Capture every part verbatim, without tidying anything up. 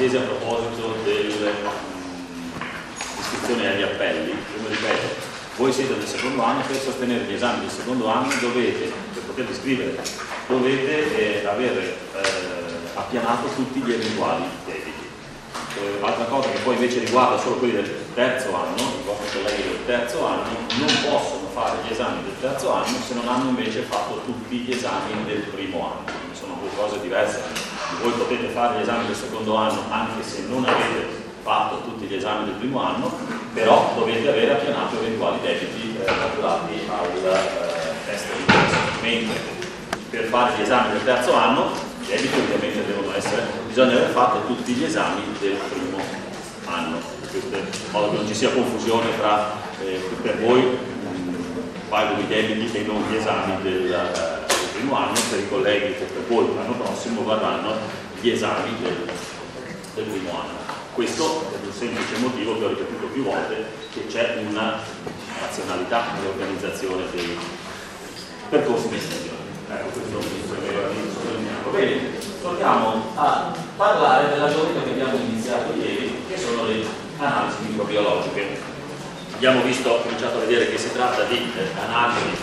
chiese a proposito dell'iscrizione agli appelli, io mi ripeto, voi siete del secondo anno, per sostenere gli esami del secondo anno dovete, per potervi iscrivere, dovete eh, avere eh, appianato tutti gli eventuali debiti. Eh, altra cosa che poi invece riguarda solo quelli del terzo anno, i vostri colleghi del terzo anno non possono fare gli esami del terzo anno se non hanno invece fatto tutti gli esami del primo anno, quindi sono due cose diverse. Voi potete fare gli esami del secondo anno anche se non avete fatto tutti gli esami del primo anno, però dovete avere appianato eventuali debiti eh, maturati al eh, test di ingresso. Mentre per fare gli esami del terzo anno, i debiti ovviamente devono essere, bisogna aver fatto tutti gli esami del primo anno, questo in modo che non ci sia confusione tra eh, per voi mh, valgono i debiti e non gli esami del, eh, del primo anno, per i colleghi che per voi l'anno prossimo varranno gli esami del, del primo anno. Questo per un semplice motivo che ho ripetuto più volte, che c'è una razionalità nell'organizzazione dei percorsi di iscrizione. Ecco, questo mi premeva di sottolinearlo. Bene, torniamo a parlare dell'argomento che abbiamo iniziato ieri, che sono le analisi microbiologiche. Abbiamo visto, ho cominciato a vedere che si tratta di eh, analisi,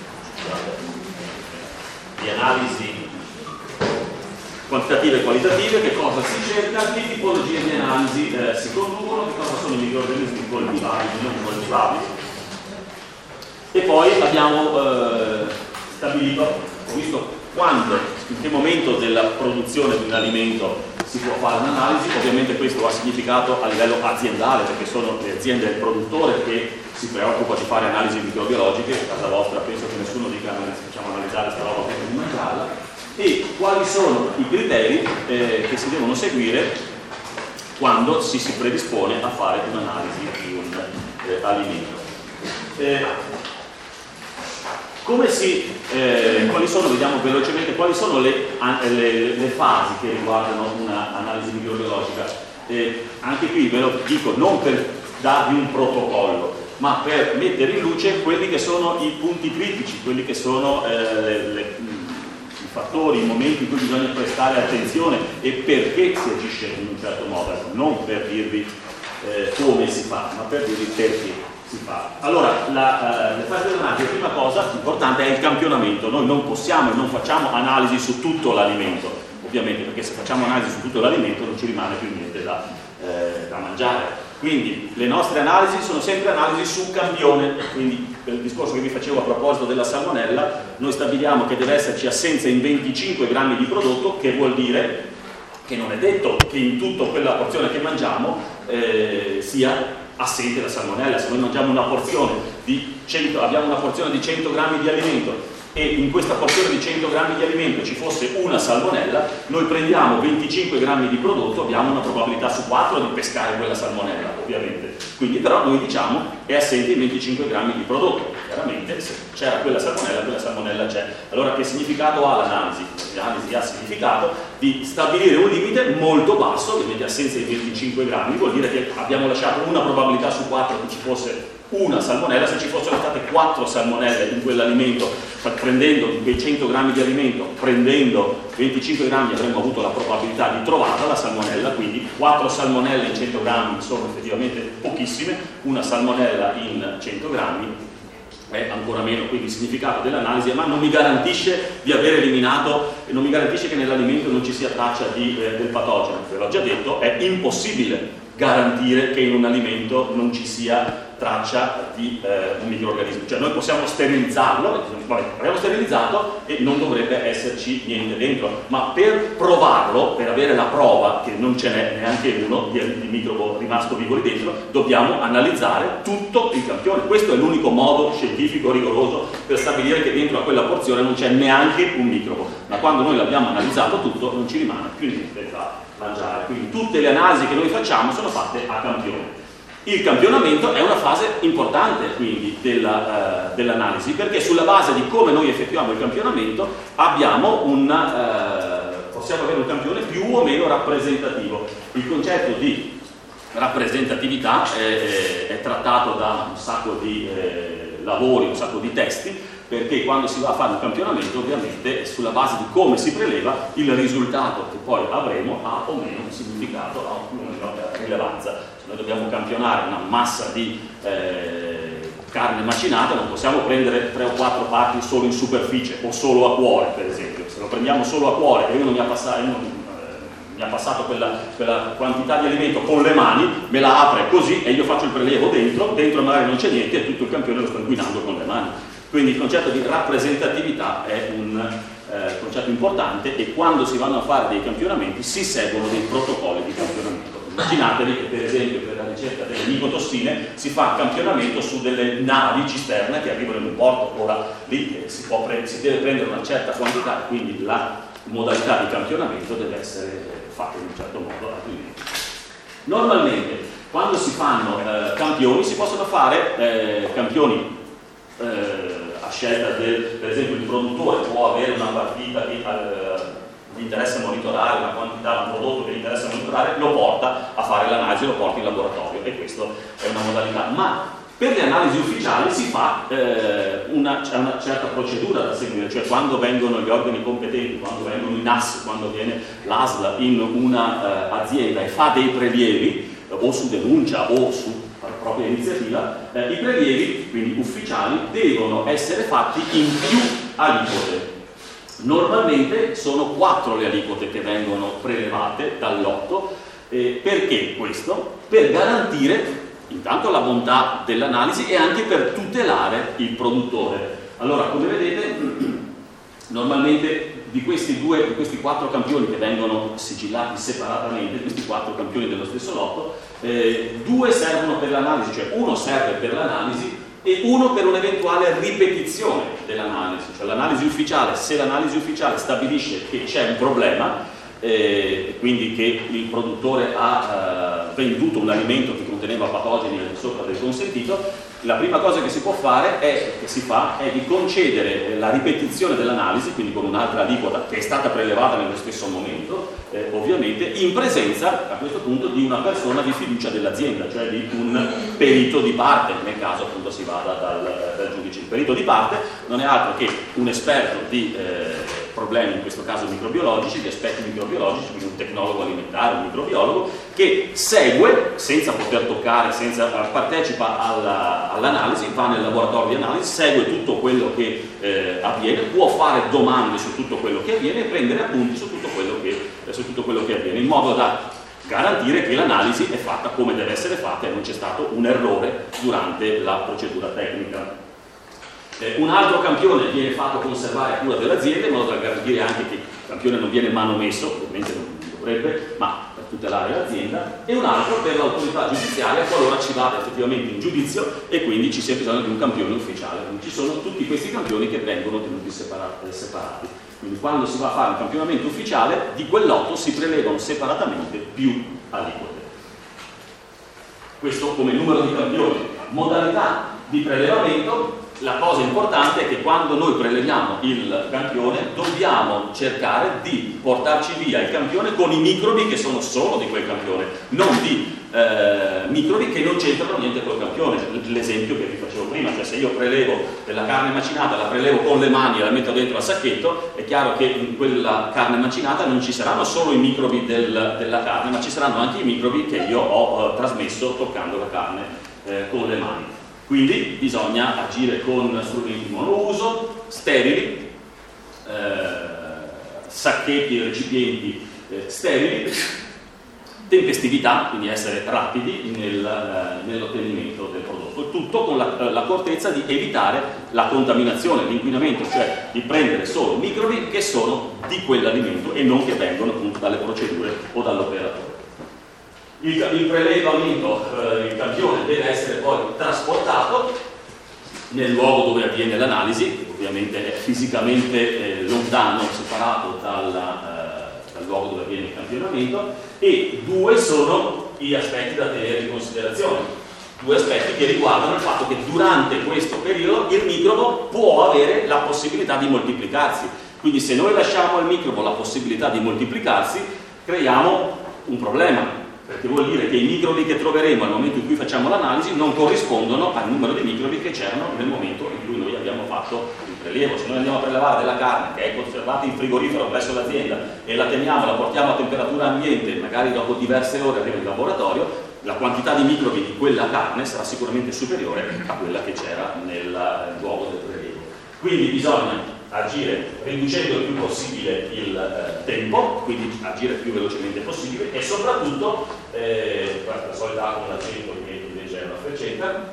di analisi quantitative e qualitative, che cosa si cerca, che tipologie di analisi eh, si conducono, che cosa sono i microorganismi coltivabili e non coltivabili. E poi abbiamo eh, stabilito, ho visto quando, in che momento della produzione di un alimento si può fare un'analisi. Ovviamente questo ha significato a livello aziendale, perché sono le aziende del produttore che si preoccupa di fare analisi microbiologiche. A casa vostra penso che nessuno dica facciamo analizzare questa roba prima di mangiarla. E quali sono i criteri eh, che si devono seguire quando si si predispone a fare un'analisi di un eh, alimento. Eh, come si, eh, quali sono, vediamo velocemente, quali sono le, le, le fasi che riguardano un'analisi microbiologica? Eh, anche qui ve lo dico non per darvi un protocollo, ma per mettere in luce quelli che sono i punti critici, quelli che sono eh, le, le fattori, i momenti in cui bisogna prestare attenzione e perché si agisce in un certo modo, non per dirvi eh, come si fa, ma per dirvi perché si fa. Allora, la, uh, le fasi dell'analisi, la prima cosa importante è il campionamento. Noi non possiamo e non facciamo analisi su tutto l'alimento, ovviamente, perché se facciamo analisi su tutto l'alimento non ci rimane più niente da, eh, da mangiare. Quindi le nostre analisi sono sempre analisi su campione, quindi per il discorso che vi facevo a proposito della salmonella, noi stabiliamo che deve esserci assenza in venticinque grammi di prodotto, che vuol dire che non è detto che in tutta quella porzione che mangiamo eh, sia assente la salmonella. Se noi mangiamo una porzione di cento, abbiamo una porzione di cento grammi di alimento e in questa porzione di cento grammi di alimento ci fosse una salmonella, noi prendiamo venticinque grammi di prodotto, abbiamo una probabilità su quattro di pescare quella salmonella, ovviamente. Quindi però noi diciamo è assente in venticinque grammi di prodotto. Chiaramente se c'era quella salmonella, quella salmonella c'è. Allora che significato ha l'analisi? L'analisi ha significato di stabilire un limite molto basso, ovviamente assenza di venticinque grammi, vuol dire che abbiamo lasciato una probabilità su quattro che ci fosse una salmonella. Se ci fossero state quattro salmonelle in quell'alimento, prendendo quei cento grammi di alimento, prendendo venticinque grammi, avremmo avuto la probabilità di trovarla la salmonella. Quindi quattro salmonelle in cento grammi sono effettivamente pochissime, una salmonella in cento grammi è ancora meno. Quindi il significato dell'analisi, ma non mi garantisce di aver eliminato, e non mi garantisce che nell'alimento non ci sia traccia di, eh, del patogeno. Ve l'ho già detto, è impossibile garantire che in un alimento non ci sia traccia di eh, un microorganismo. Cioè noi possiamo sterilizzarlo, vabbè, abbiamo sterilizzato e non dovrebbe esserci niente dentro, ma per provarlo, per avere la prova che non ce n'è neanche uno di, di microbo rimasto vivo lì dentro, dobbiamo analizzare tutto il campione. Questo è l'unico modo scientifico rigoroso per stabilire che dentro a quella porzione non c'è neanche un microbo, ma quando noi l'abbiamo analizzato tutto non ci rimane più niente da mangiare. Quindi tutte le analisi che noi facciamo sono fatte a campione. Il campionamento è una fase importante quindi della, uh, dell'analisi, perché sulla base di come noi effettuiamo il campionamento abbiamo un, uh, possiamo avere un campione più o meno rappresentativo. Il concetto di rappresentatività è, è, è trattato da un sacco di eh, lavori, un sacco di testi, perché quando si va a fare un campionamento ovviamente sulla base di come si preleva il risultato che poi avremo ha o meno un significato, ha o meno rilevanza. Se noi dobbiamo campionare una massa di eh, carne macinata non possiamo prendere tre o quattro parti solo in superficie o solo a cuore, per esempio. Se lo prendiamo solo a cuore e uno mi ha passato, uno, eh, mi ha passato quella, quella quantità di alimento con le mani, me la apre così e io faccio il prelievo dentro, dentro magari non c'è niente e tutto il campione lo sto inquinando con le mani. Quindi il concetto di rappresentatività è un eh, concetto importante e quando si vanno a fare dei campionamenti si seguono dei protocolli di campionamento. Immaginatevi che per esempio per la ricerca delle micotossine si fa un campionamento su delle navi cisterne che arrivano in un porto, ora lì si, può pre si deve prendere una certa quantità e quindi la modalità di campionamento deve essere fatta in un certo modo. Normalmente quando si fanno eh, campioni si possono fare eh, campioni eh, a scelta del, per esempio il produttore può avere una partita di eh, gli interessa monitorare una quantità, un prodotto che gli interessa monitorare, lo porta a fare l'analisi, lo porta in laboratorio e questa è una modalità. Ma per le analisi ufficiali si fa eh, una, una certa procedura da seguire, cioè quando vengono gli organi competenti, quando vengono i N A S, quando viene l'A S L in un'azienda eh, e fa dei prelievi eh, o su denuncia o su propria iniziativa, eh, i prelievi, quindi ufficiali, devono essere fatti in più aliquote. Normalmente sono quattro le aliquote che vengono prelevate dal lotto. Eh, perché questo? Per garantire intanto la bontà dell'analisi e anche per tutelare il produttore. Allora, come vedete, normalmente di questi, due, di questi quattro campioni che vengono sigillati separatamente, questi quattro campioni dello stesso lotto, eh, due servono per l'analisi, cioè uno serve per l'analisi e uno per un'eventuale ripetizione dell'analisi, cioè l'analisi ufficiale, se l'analisi ufficiale stabilisce che c'è un problema, eh, quindi che il produttore ha eh, venduto un alimento che conteneva patogeni al di sopra del consentito, la prima cosa che si può fare, è, che si fa, è di concedere la ripetizione dell'analisi, quindi con un'altra aliquota che è stata prelevata nello stesso momento, eh, ovviamente, in presenza a questo punto di una persona di fiducia dell'azienda, cioè di un perito di parte, nel caso appunto si vada dal, dal giudice. Il perito di parte non è altro che un esperto di eh, problemi, in questo caso microbiologici, di aspetti microbiologici, quindi un tecnologo alimentare, un microbiologo, che segue, senza poter toccare, senza partecipa alla, all'analisi, va nel laboratorio di analisi, segue tutto quello che eh, avviene, può fare domande su tutto quello che avviene e prendere appunti su tutto quello che, eh, su tutto quello che avviene, in modo da garantire che l'analisi è fatta come deve essere fatta e non c'è stato un errore durante la procedura tecnica. Eh, un altro campione viene fatto conservare a cura dell'azienda in modo da garantire anche che il campione non viene manomesso, ovviamente non dovrebbe, ma per tutelare l'azienda, e un altro per l'autorità giudiziaria qualora ci vada effettivamente in giudizio e quindi ci sia bisogno di un campione ufficiale. Quindi ci sono tutti questi campioni che vengono tenuti separati. separati. Quindi quando si va a fare un campionamento ufficiale, di quel lotto si prelevano separatamente più aliquote. Questo come numero di campioni. Modalità di prelevamento. La cosa importante è che quando noi preleviamo il campione dobbiamo cercare di portarci via il campione con i microbi che sono solo di quel campione, non di eh, microbi che non c'entrano niente col campione. L'esempio che vi facevo prima, cioè se io prelevo della carne macinata, la prelevo con le mani e la metto dentro al sacchetto, è chiaro che in quella carne macinata non ci saranno solo i microbi del, della carne, ma ci saranno anche i microbi che io ho eh, trasmesso toccando la carne eh, con le mani. Quindi bisogna agire con strumenti monouso, sterili, eh, sacchetti e recipienti eh, sterili, tempestività, quindi essere rapidi nel, eh, nell'ottenimento del prodotto, tutto con l'accortezza di evitare la contaminazione, l'inquinamento, cioè di prendere solo microbi che sono di quell'alimento e non che vengono appunto dalle procedure o dall'operatore. Il, il prelevamento, eh, il campione deve essere poi trasportato nel luogo dove avviene l'analisi, ovviamente è fisicamente eh, lontano, separato dalla, eh, dal luogo dove avviene il campionamento, e due sono gli aspetti da tenere in considerazione. Due aspetti che riguardano il fatto che durante questo periodo il microbo può avere la possibilità di moltiplicarsi. Quindi se noi lasciamo al microbo la possibilità di moltiplicarsi, creiamo un problema. perché vuol dire che i microbi che troveremo al momento in cui facciamo l'analisi non corrispondono al numero di microbi che c'erano nel momento in cui noi abbiamo fatto il prelievo. Se noi andiamo a prelevare della carne che è conservata in frigorifero presso l'azienda e la teniamo, la portiamo a temperatura ambiente, magari dopo diverse ore arriva in laboratorio, la quantità di microbi di quella carne sarà sicuramente superiore a quella che c'era nel luogo del prelievo. Quindi bisogna agire riducendo il più possibile il eh, tempo, quindi agire il più velocemente possibile, e soprattutto, eh, la solita con l'accento che invece è una freccetta,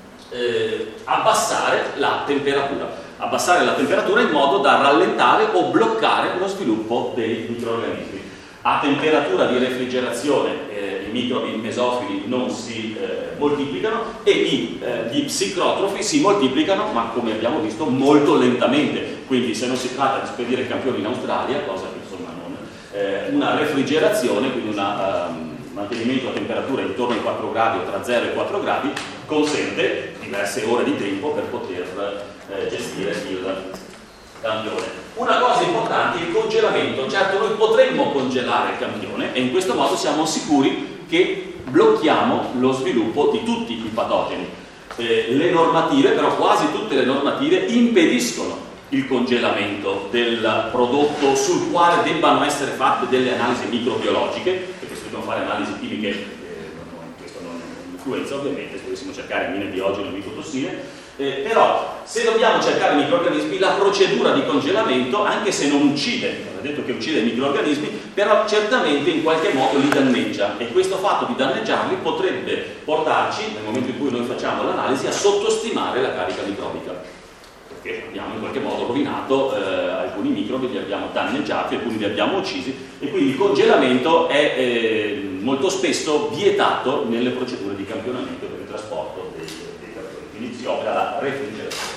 eh, abbassare la temperatura. Abbassare la temperatura in modo da rallentare o bloccare lo sviluppo dei microrganismi. A temperatura di refrigerazione eh, i microbi mesofili non si eh, moltiplicano e i, eh, gli psicrotrofi si moltiplicano, ma come abbiamo visto molto lentamente. Quindi se non si tratta di spedire campioni in Australia, cosa che insomma non, eh, una refrigerazione, quindi un um, mantenimento a temperatura intorno ai quattro gradi o tra zero e quattro gradi, consente diverse ore di tempo per poter eh, gestire il campione. Una cosa importante è il congelamento. Certo, noi potremmo congelare il campione e in questo modo siamo sicuri che blocchiamo lo sviluppo di tutti i patogeni. Eh, le normative, però quasi tutte le normative, impediscono il congelamento del prodotto sul quale debbano essere fatte delle analisi microbiologiche, perché se dobbiamo fare analisi chimiche, eh, non, questo non influenza ovviamente, se dovessimo cercare mine biogene o micotossine. Eh, però se dobbiamo cercare microrganismi, la procedura di congelamento, anche se non uccide, non è detto che uccide i microrganismi, però certamente in qualche modo li danneggia, e questo fatto di danneggiarli potrebbe portarci, nel momento in cui noi facciamo l'analisi, a sottostimare la carica microbica, perché abbiamo in qualche modo rovinato eh, alcuni microbi, li abbiamo danneggiati, alcuni li abbiamo uccisi, e quindi il congelamento è eh, molto spesso vietato nelle procedure di campionamento per il trasporto dei quindi si opera la refrigerazione.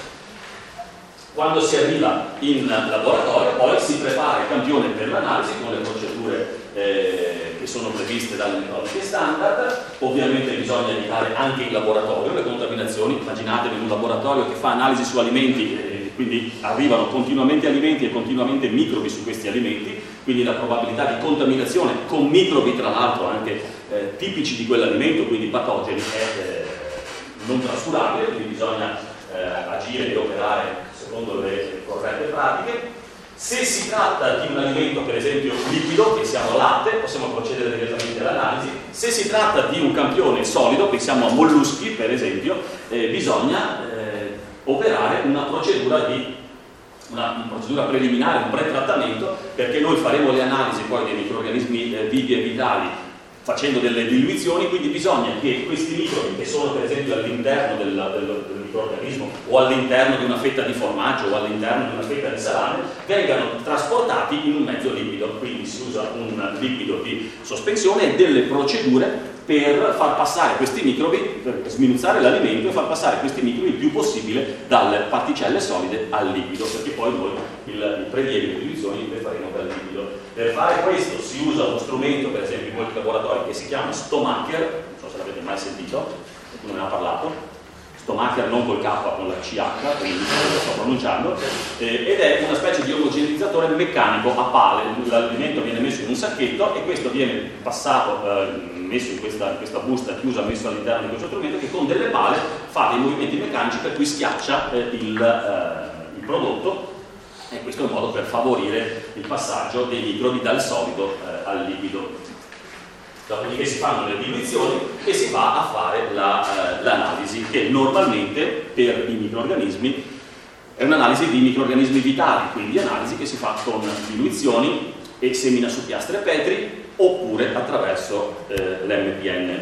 Quando si arriva in laboratorio poi si prepara il campione per l'analisi con le procedure eh, che sono previste dalle metodiche standard. Ovviamente bisogna evitare anche in laboratorio le contaminazioni. Immaginatevi un laboratorio che fa analisi su alimenti, eh, quindi arrivano continuamente alimenti e continuamente microbi su questi alimenti, quindi la probabilità di contaminazione con microbi tra l'altro anche eh, tipici di quell'alimento, quindi patogeni, è eh, non trascurabile, quindi bisogna eh, agire e operare secondo le corrette pratiche. Se si tratta di un alimento per esempio liquido, pensiamo al latte, possiamo procedere direttamente all'analisi. Se si tratta di un campione solido, pensiamo a molluschi per esempio, eh, bisogna eh, operare una procedura di una, una procedura preliminare, un pretrattamento, perché noi faremo le analisi poi dei microrganismi eh, vivi e vitali facendo delle diluizioni, quindi bisogna che questi microbi, che sono per esempio all'interno del, del, del microorganismo o all'interno di una fetta di formaggio o all'interno di una fetta di salame, vengano trasportati in un mezzo liquido. Quindi si usa un liquido di sospensione e delle procedure per far passare questi microbi, per sminuzzare l'alimento e far passare questi microbi il più possibile dalle particelle solide al liquido, perché poi noi il, il prelievi, le diluizioni le faremo dal liquido. Per fare questo si usa uno strumento, per esempio in molti laboratori, che si chiama Stomacher, non so se l'avete mai sentito, qualcuno ne ha parlato. Stomacher non col K, con la C H, quindi lo sto pronunciando, eh, ed è una specie di omogenizzatore meccanico a pale. L'alimento viene messo in un sacchetto e questo viene passato, eh, messo in questa, in questa busta chiusa, messo all'interno di questo strumento, che con delle pale fa dei movimenti meccanici per cui schiaccia eh, il, eh, il prodotto, e questo è un modo per favorire il passaggio dei microbi dal solido eh, al liquido. Dopodiché si fanno le diluizioni e si va a fare la, eh, l'analisi, che normalmente per i microrganismi è un'analisi di microrganismi vitali, quindi analisi che si fa con diluizioni e semina su piastre Petri oppure attraverso eh, l'M P N.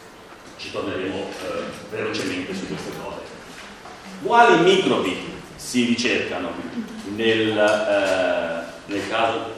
Ci torneremo eh, velocemente su queste cose. Quali microbi si ricercano nel, eh, nel caso?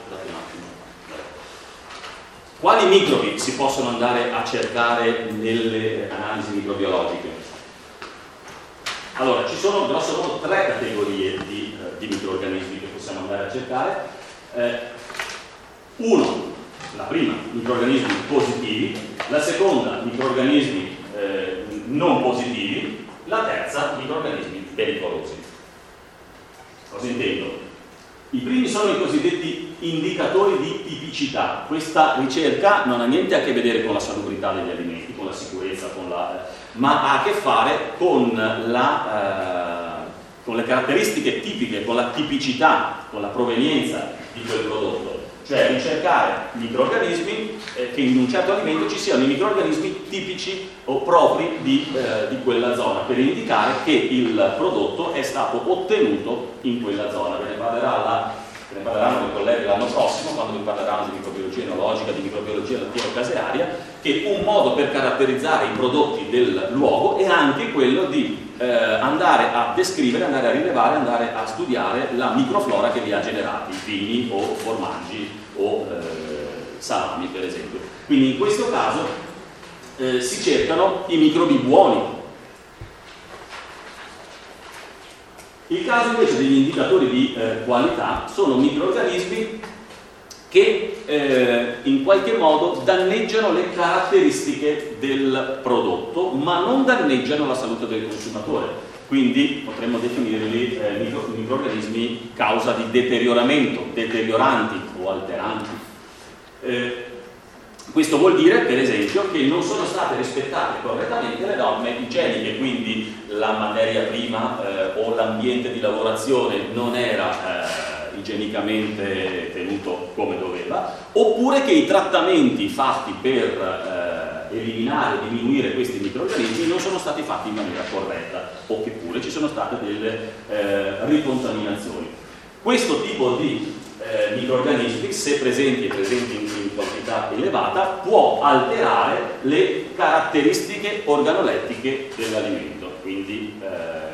Quali microbi si possono andare a cercare nelle analisi microbiologiche? Allora, ci sono grosso modo tre categorie di, eh, di microrganismi che possiamo andare a cercare. Eh, uno, la prima, microrganismi positivi, la seconda, microrganismi eh, non positivi, la terza, microrganismi pericolosi. Cosa intendo? I primi sono i cosiddetti indicatori di tipicità. Questa ricerca non ha niente a che vedere con la salubrità degli alimenti, con la sicurezza, con la, ma ha a che fare con, la, eh, con le caratteristiche tipiche, con la tipicità, con la provenienza di quel prodotto. Cioè ricercare microrganismi, eh, che in un certo alimento ci siano i microrganismi tipici o propri di, eh, di quella zona, per indicare che il prodotto è stato ottenuto in quella zona. Ve ne parlerà la, ve ne parleranno i colleghi l'anno prossimo, quando vi parleranno di microbiologia enologica, di microbiologia lattiero-casearia, che un modo per caratterizzare i prodotti del luogo è anche quello di eh, andare a descrivere, andare a rilevare, andare a studiare la microflora che li ha generati, vini o formaggi o eh, salami, per esempio. Quindi in questo caso eh, si cercano i microbi buoni. Il caso invece degli indicatori di eh, qualità sono microrganismi che eh, in qualche modo danneggiano le caratteristiche del prodotto, ma non danneggiano la salute del consumatore. Quindi potremmo definirli eh, micro, microrganismi causa di deterioramento, deterioranti o alteranti. Eh, questo vuol dire, per esempio, che non sono state rispettate correttamente le norme igieniche, quindi la materia prima eh, o l'ambiente di lavorazione non era eh, igienicamente tenuto come doveva, oppure che i trattamenti fatti per eh, eliminare o diminuire questi microrganismi non sono stati fatti in maniera corretta, o che pure ci sono state delle eh, ricontaminazioni. Questo tipo di eh, microrganismi, se presenti e presenti in, in quantità elevata, può alterare le caratteristiche organolettiche dell'alimento, quindi eh,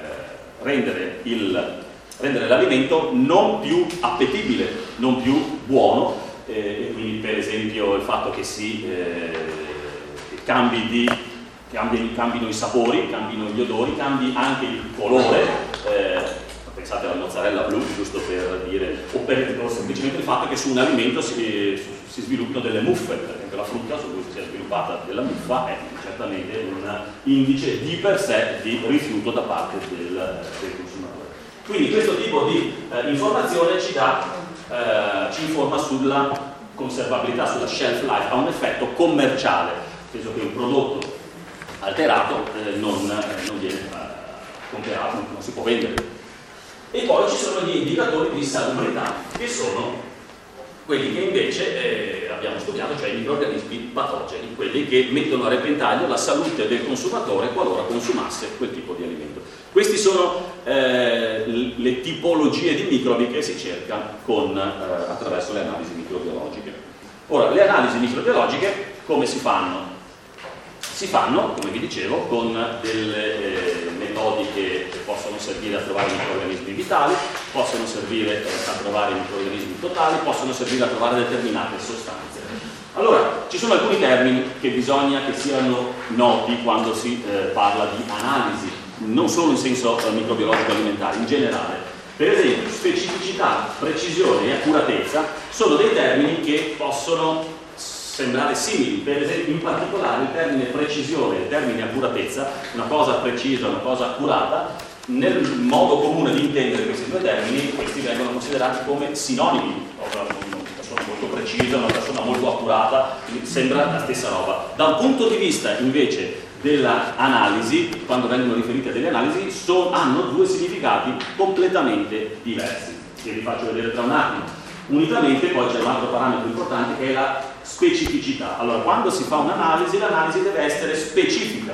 rendere il rendere l'alimento non più appetibile, non più buono, eh, e quindi per esempio il fatto che si eh, che cambi di, cambi, cambino i sapori, cambino gli odori, cambi anche il colore, eh, pensate alla mozzarella blu, giusto per dire, o, per, o semplicemente il fatto che su un alimento si, si sviluppino delle muffe, per esempio la frutta su cui si è sviluppata della muffa è certamente un indice di per sé di rifiuto da parte del, del consumatore. Quindi questo tipo di eh, informazione ci, dà, eh, ci informa sulla conservabilità, sulla shelf life, ha un effetto commerciale, nel senso che un prodotto alterato eh, non, eh, non viene eh, comprato, non si può vendere. E poi ci sono gli indicatori di salubrità, che sono quelli che invece eh, abbiamo studiato, cioè i microrganismi patogeni, quelli che mettono a repentaglio la salute del consumatore qualora consumasse quel tipo di alimento. Queste sono eh, le tipologie di microbi che si cerca con, eh, attraverso le analisi microbiologiche. Ora, le analisi microbiologiche come si fanno? Si fanno, come vi dicevo, con delle eh, metodiche che possono servire a trovare microrganismi vitali, possono servire eh, a trovare microrganismi totali, possono servire a trovare determinate sostanze. Allora, ci sono alcuni termini che bisogna che siano noti quando si eh, parla di analisi, non solo in senso eh, microbiologico alimentare, in generale. Per esempio, specificità, precisione e accuratezza sono dei termini che possono sembrare simili. Per esempio, in particolare il termine precisione e il termine accuratezza, una cosa precisa, una cosa accurata, nel modo comune di intendere questi due termini, questi vengono considerati come sinonimi. Una persona molto precisa, una persona molto accurata, sembra la stessa roba. Da un punto di vista invece dell'analisi, quando vengono riferite a delle analisi, so, hanno due significati completamente diversi, che vi faccio vedere tra un attimo. Unitamente poi c'è un altro parametro importante che è la specificità. Allora, quando si fa un'analisi, l'analisi deve essere specifica,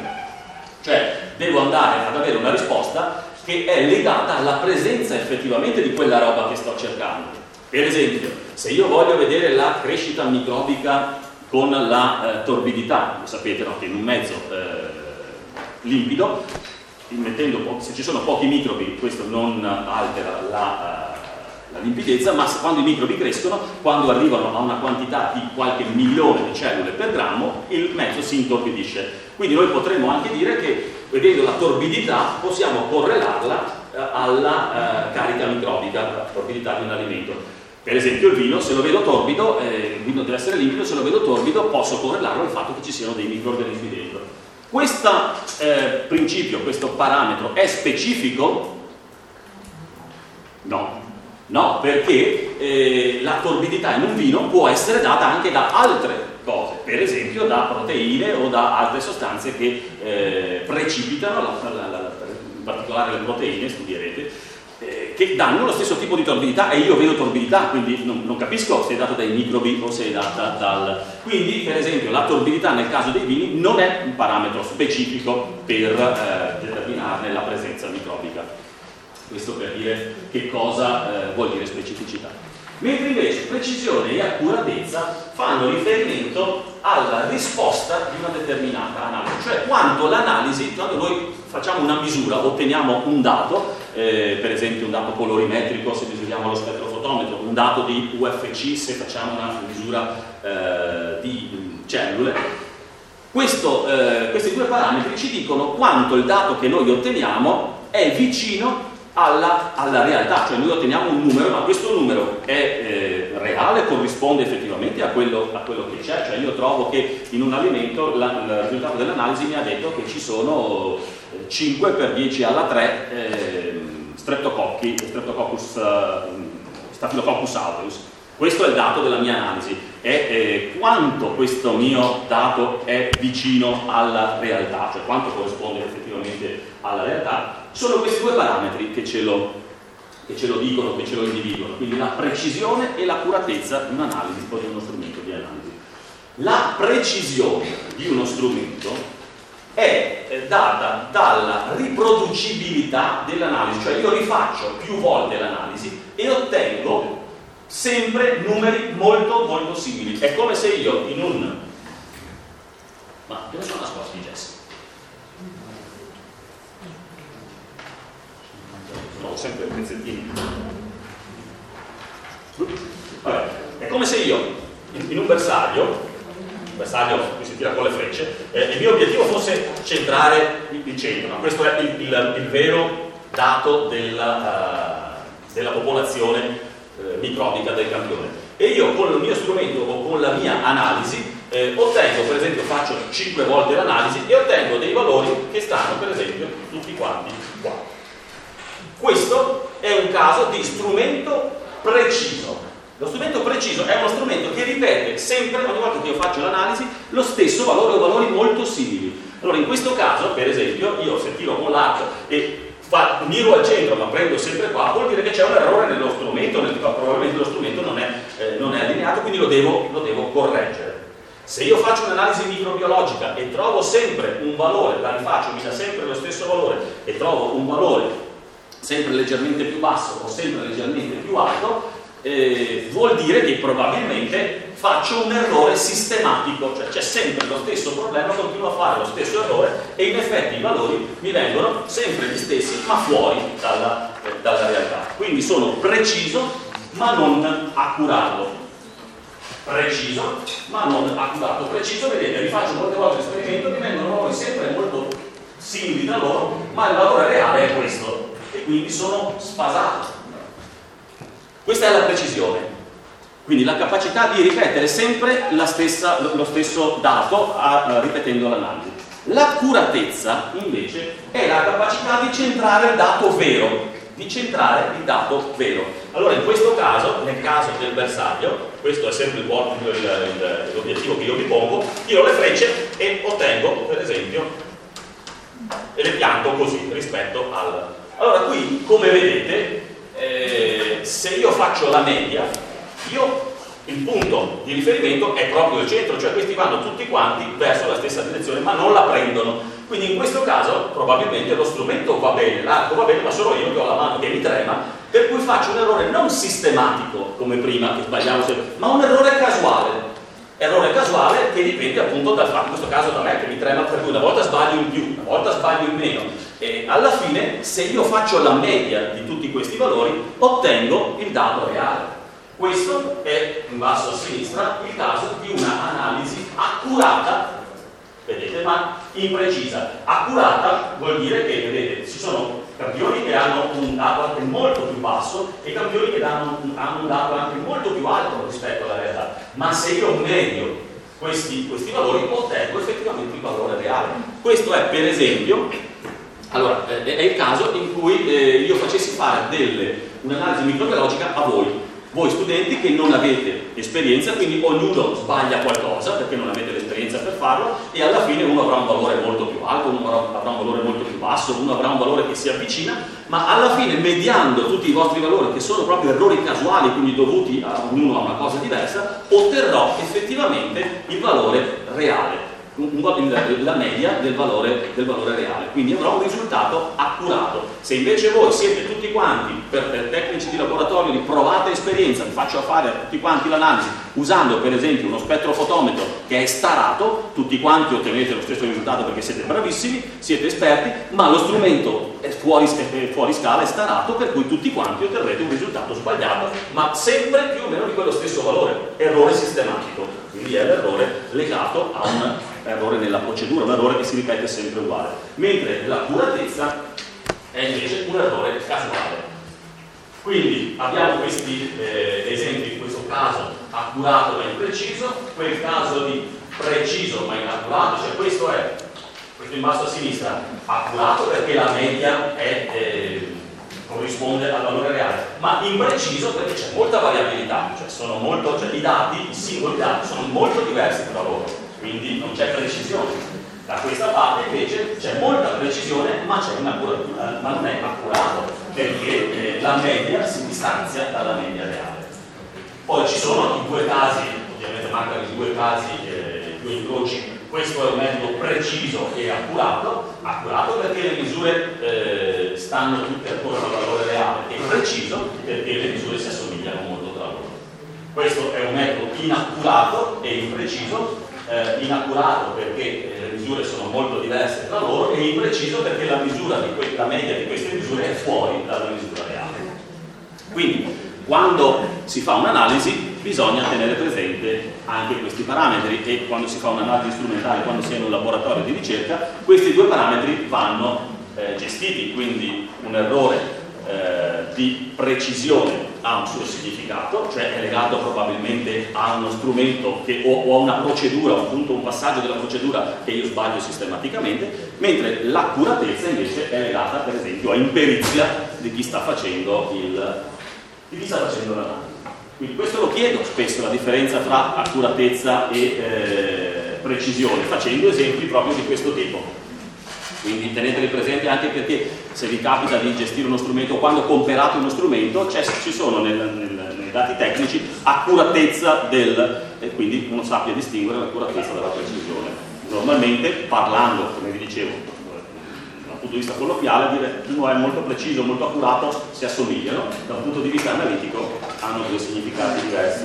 cioè devo andare ad avere una risposta che è legata alla presenza effettivamente di quella roba che sto cercando. Per esempio, se io voglio vedere la crescita microbica con la eh, torbidità, lo sapete, no? Che in un mezzo eh, limpido, mettendo, se ci sono pochi microbi, questo non altera la, uh, la limpidezza, ma quando i microbi crescono, quando arrivano a una quantità di qualche milione di cellule per grammo, il mezzo si intorbidisce. Quindi noi potremmo anche dire che, vedendo la torbidità, possiamo correlarla uh, alla uh, carica microbica, la torbidità di un alimento. Per esempio il vino, se lo vedo torbido, eh, il vino deve essere limpido, se lo vedo torbido posso correlarlo al fatto che ci siano dei microrganismi dentro. Questo eh, principio, questo parametro è specifico? No, no, perché eh, la torbidità in un vino può essere data anche da altre cose, per esempio da proteine o da altre sostanze che eh, precipitano, la, la, la, in particolare le proteine, studierete, eh, che danno lo stesso tipo di torbidità, e io vedo torbidità, quindi non, non capisco se è data dai microbi o se è data dal... Quindi, per esempio, la torbidità nel caso dei vini non è un parametro specifico per eh, determinarne la presenza microbica. Questo per dire che cosa eh, vuol dire specificità. Mentre invece precisione e accuratezza fanno riferimento alla risposta di una determinata analisi, cioè quando l'analisi, quando noi facciamo una misura, otteniamo un dato, eh, per esempio un dato colorimetrico se misuriamo lo spettrofotometro, un dato di U F C se facciamo una misura eh, di cellule, questo, eh, questi due parametri ci dicono quanto il dato che noi otteniamo è vicino Alla, alla realtà, cioè noi otteniamo un numero, ma questo numero è eh, reale, corrisponde effettivamente a quello, a quello che c'è, cioè io trovo che in un alimento la, il risultato dell'analisi mi ha detto che ci sono cinque per dieci alla tre eh, streptococchi, streptococcus, eh, staphylococcus aureus. Questo è il dato della mia analisi, è eh, quanto questo mio dato è vicino alla realtà, cioè quanto corrisponde effettivamente alla realtà. Sono questi due parametri che ce lo, che ce lo dicono, che ce lo individuano, quindi la precisione e l'accuratezza di un'analisi o di uno strumento di analisi. La precisione di uno strumento è eh, data dalla riproducibilità dell'analisi, cioè io rifaccio più volte l'analisi e ottengo sempre numeri molto molto simili. È come se io in un... ma dove sono nascosti i gessi? No, sempre pezzettini. Vabbè, è come se io in, in un bersaglio, un bersaglio che si tira con le frecce, eh, il mio obiettivo fosse centrare il, il centro, no? Questo è il, il, il vero dato della, uh, della popolazione microbica del campione, e io con il mio strumento o con la mia analisi eh, ottengo, per esempio faccio cinque volte l'analisi e ottengo dei valori che stanno per esempio tutti quanti qua. Questo è un caso di strumento preciso. Lo strumento preciso è uno strumento che ripete sempre, ogni volta che io faccio l'analisi, lo stesso valore o valori molto simili. Allora in questo caso, per esempio, io se tiro con l'arco e Fa, miro al centro ma prendo sempre qua, vuol dire che c'è un errore nello strumento, nel, probabilmente lo strumento non è, eh, non è allineato, quindi lo devo, lo devo correggere. Se io faccio un'analisi microbiologica e trovo sempre un valore, la rifaccio, mi dà sempre lo stesso valore e trovo un valore sempre leggermente più basso o sempre leggermente più alto, eh, vuol dire che probabilmente faccio un errore sistematico, cioè c'è sempre lo stesso problema, continuo a fare lo stesso errore e in effetti i valori mi vengono sempre gli stessi ma fuori dalla, eh, dalla realtà. Quindi sono preciso ma non accurato. Preciso ma non accurato. Preciso, vedete, rifaccio molte volte l'esperimento, mi vengono valori sempre molto simili tra loro, ma il valore reale è questo e quindi sono sfasato. Questa è la precisione. Quindi la capacità di ripetere sempre la stessa, lo stesso dato a, a, ripetendo l'analisi. L'accuratezza invece è la capacità di centrare il dato vero, di centrare il dato vero. Allora in questo caso, nel caso del bersaglio, questo è sempre l'obiettivo che io mi pongo, tiro le frecce e ottengo per esempio, e le pianto così rispetto al... Allora qui come vedete, eh, se io faccio la media, io il punto di riferimento è proprio il centro, cioè questi vanno tutti quanti verso la stessa direzione ma non la prendono, quindi in questo caso probabilmente lo strumento va bene, l'arco va bene, ma sono io che ho la mano che mi trema, per cui faccio un errore non sistematico come prima che sbagliavo sempre, ma un errore casuale, errore casuale che dipende appunto dal fatto, in questo caso da me che mi trema, per cui una volta sbaglio in più, una volta sbaglio in meno, e alla fine se io faccio la media di tutti questi valori ottengo il dato reale. Questo è, in basso a sinistra, il caso di un'analisi accurata, vedete, ma imprecisa. Accurata vuol dire che, vedete, ci sono campioni che hanno un dato anche molto più basso e campioni che danno, hanno un dato anche molto più alto rispetto alla realtà. Ma se io medio questi, questi valori, ottengo effettivamente il valore reale. Questo è, per esempio, allora, è il caso in cui eh, io facessi fare un'analisi microbiologica a voi. Voi studenti che non avete esperienza, quindi ognuno sbaglia qualcosa perché non avete l'esperienza per farlo, e alla fine uno avrà un valore molto più alto, uno avrà un valore molto più basso, uno avrà un valore che si avvicina, ma alla fine, mediando tutti i vostri valori, che sono proprio errori casuali, quindi dovuti a ognuno a una cosa diversa, otterrò effettivamente il valore reale, la media del valore, del valore reale, quindi avrò un risultato accurato. Se invece voi siete tutti quanti, per, per tecnici di laboratorio di provata esperienza, vi faccio fare a tutti quanti l'analisi usando per esempio uno spettrofotometro che è starato, tutti quanti ottenete lo stesso risultato perché siete bravissimi, siete esperti, ma lo strumento è fuori, è fuori scala, è starato, per cui tutti quanti otterrete un risultato sbagliato, ma sempre più o meno di quello stesso valore, errore sistematico, quindi è l'errore legato a un errore nella procedura, un errore che si ripete sempre uguale, mentre l'accuratezza è invece un errore casuale. Quindi abbiamo questi eh, esempi, in questo caso accurato ma impreciso, quel caso di preciso ma inaccurato, cioè questo è, questo in basso a sinistra, accurato perché la media è, eh, corrisponde al valore reale, ma impreciso perché c'è molta variabilità, cioè, sono molto, cioè i dati, i singoli dati sono molto diversi tra loro, quindi non c'è precisione. Da questa parte invece c'è molta precisione, ma, c'è un'accuratura, ma non è accurato, perché eh, la media si distanzia dalla media reale. Poi ci sono i due casi, ovviamente mancano i due casi, eh, due incroci. Questo è un metodo preciso e accurato, accurato perché le misure eh, stanno tutte attorno al valore reale, e preciso perché le misure si assomigliano molto tra loro. Questo è un metodo inaccurato e impreciso, eh, inaccurato perché eh, le misure sono molto diverse tra loro, e impreciso perché la, misura di que- la media di queste misure è fuori dalla misura reale. Quindi, quando si fa un'analisi bisogna tenere presente anche questi parametri, e quando si fa un'analisi strumentale, quando si è in un laboratorio di ricerca, questi due parametri vanno eh, gestiti, quindi un errore eh, di precisione ha un suo significato, cioè è legato probabilmente a uno strumento che, o, o a una procedura, appunto un passaggio della procedura che io sbaglio sistematicamente, mentre l'accuratezza invece è legata per esempio a imperizia di chi sta facendo il di chi sta facendo l'analisi. Quindi questo lo chiedo spesso, la differenza tra accuratezza e eh, precisione, facendo esempi proprio di questo tipo. Quindi teneteli presenti anche perché se vi capita di gestire uno strumento, quando comperate uno strumento, ci sono nel, nel, nei dati tecnici accuratezza del, e quindi uno sappia distinguere l'accuratezza dalla precisione. Normalmente, parlando, come vi dicevo, dal punto di vista colloquiale, dire uno è molto preciso, molto accurato, si assomigliano, da un punto di vista analitico hanno due significati diversi.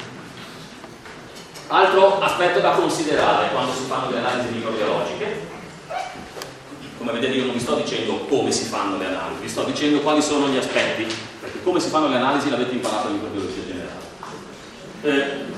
Altro aspetto da considerare quando si fanno le analisi microbiologiche, come vedete io non vi sto dicendo come si fanno le analisi, vi sto dicendo quali sono gli aspetti, perché come si fanno le analisi l'avete imparato in microbiologia generale. Eh,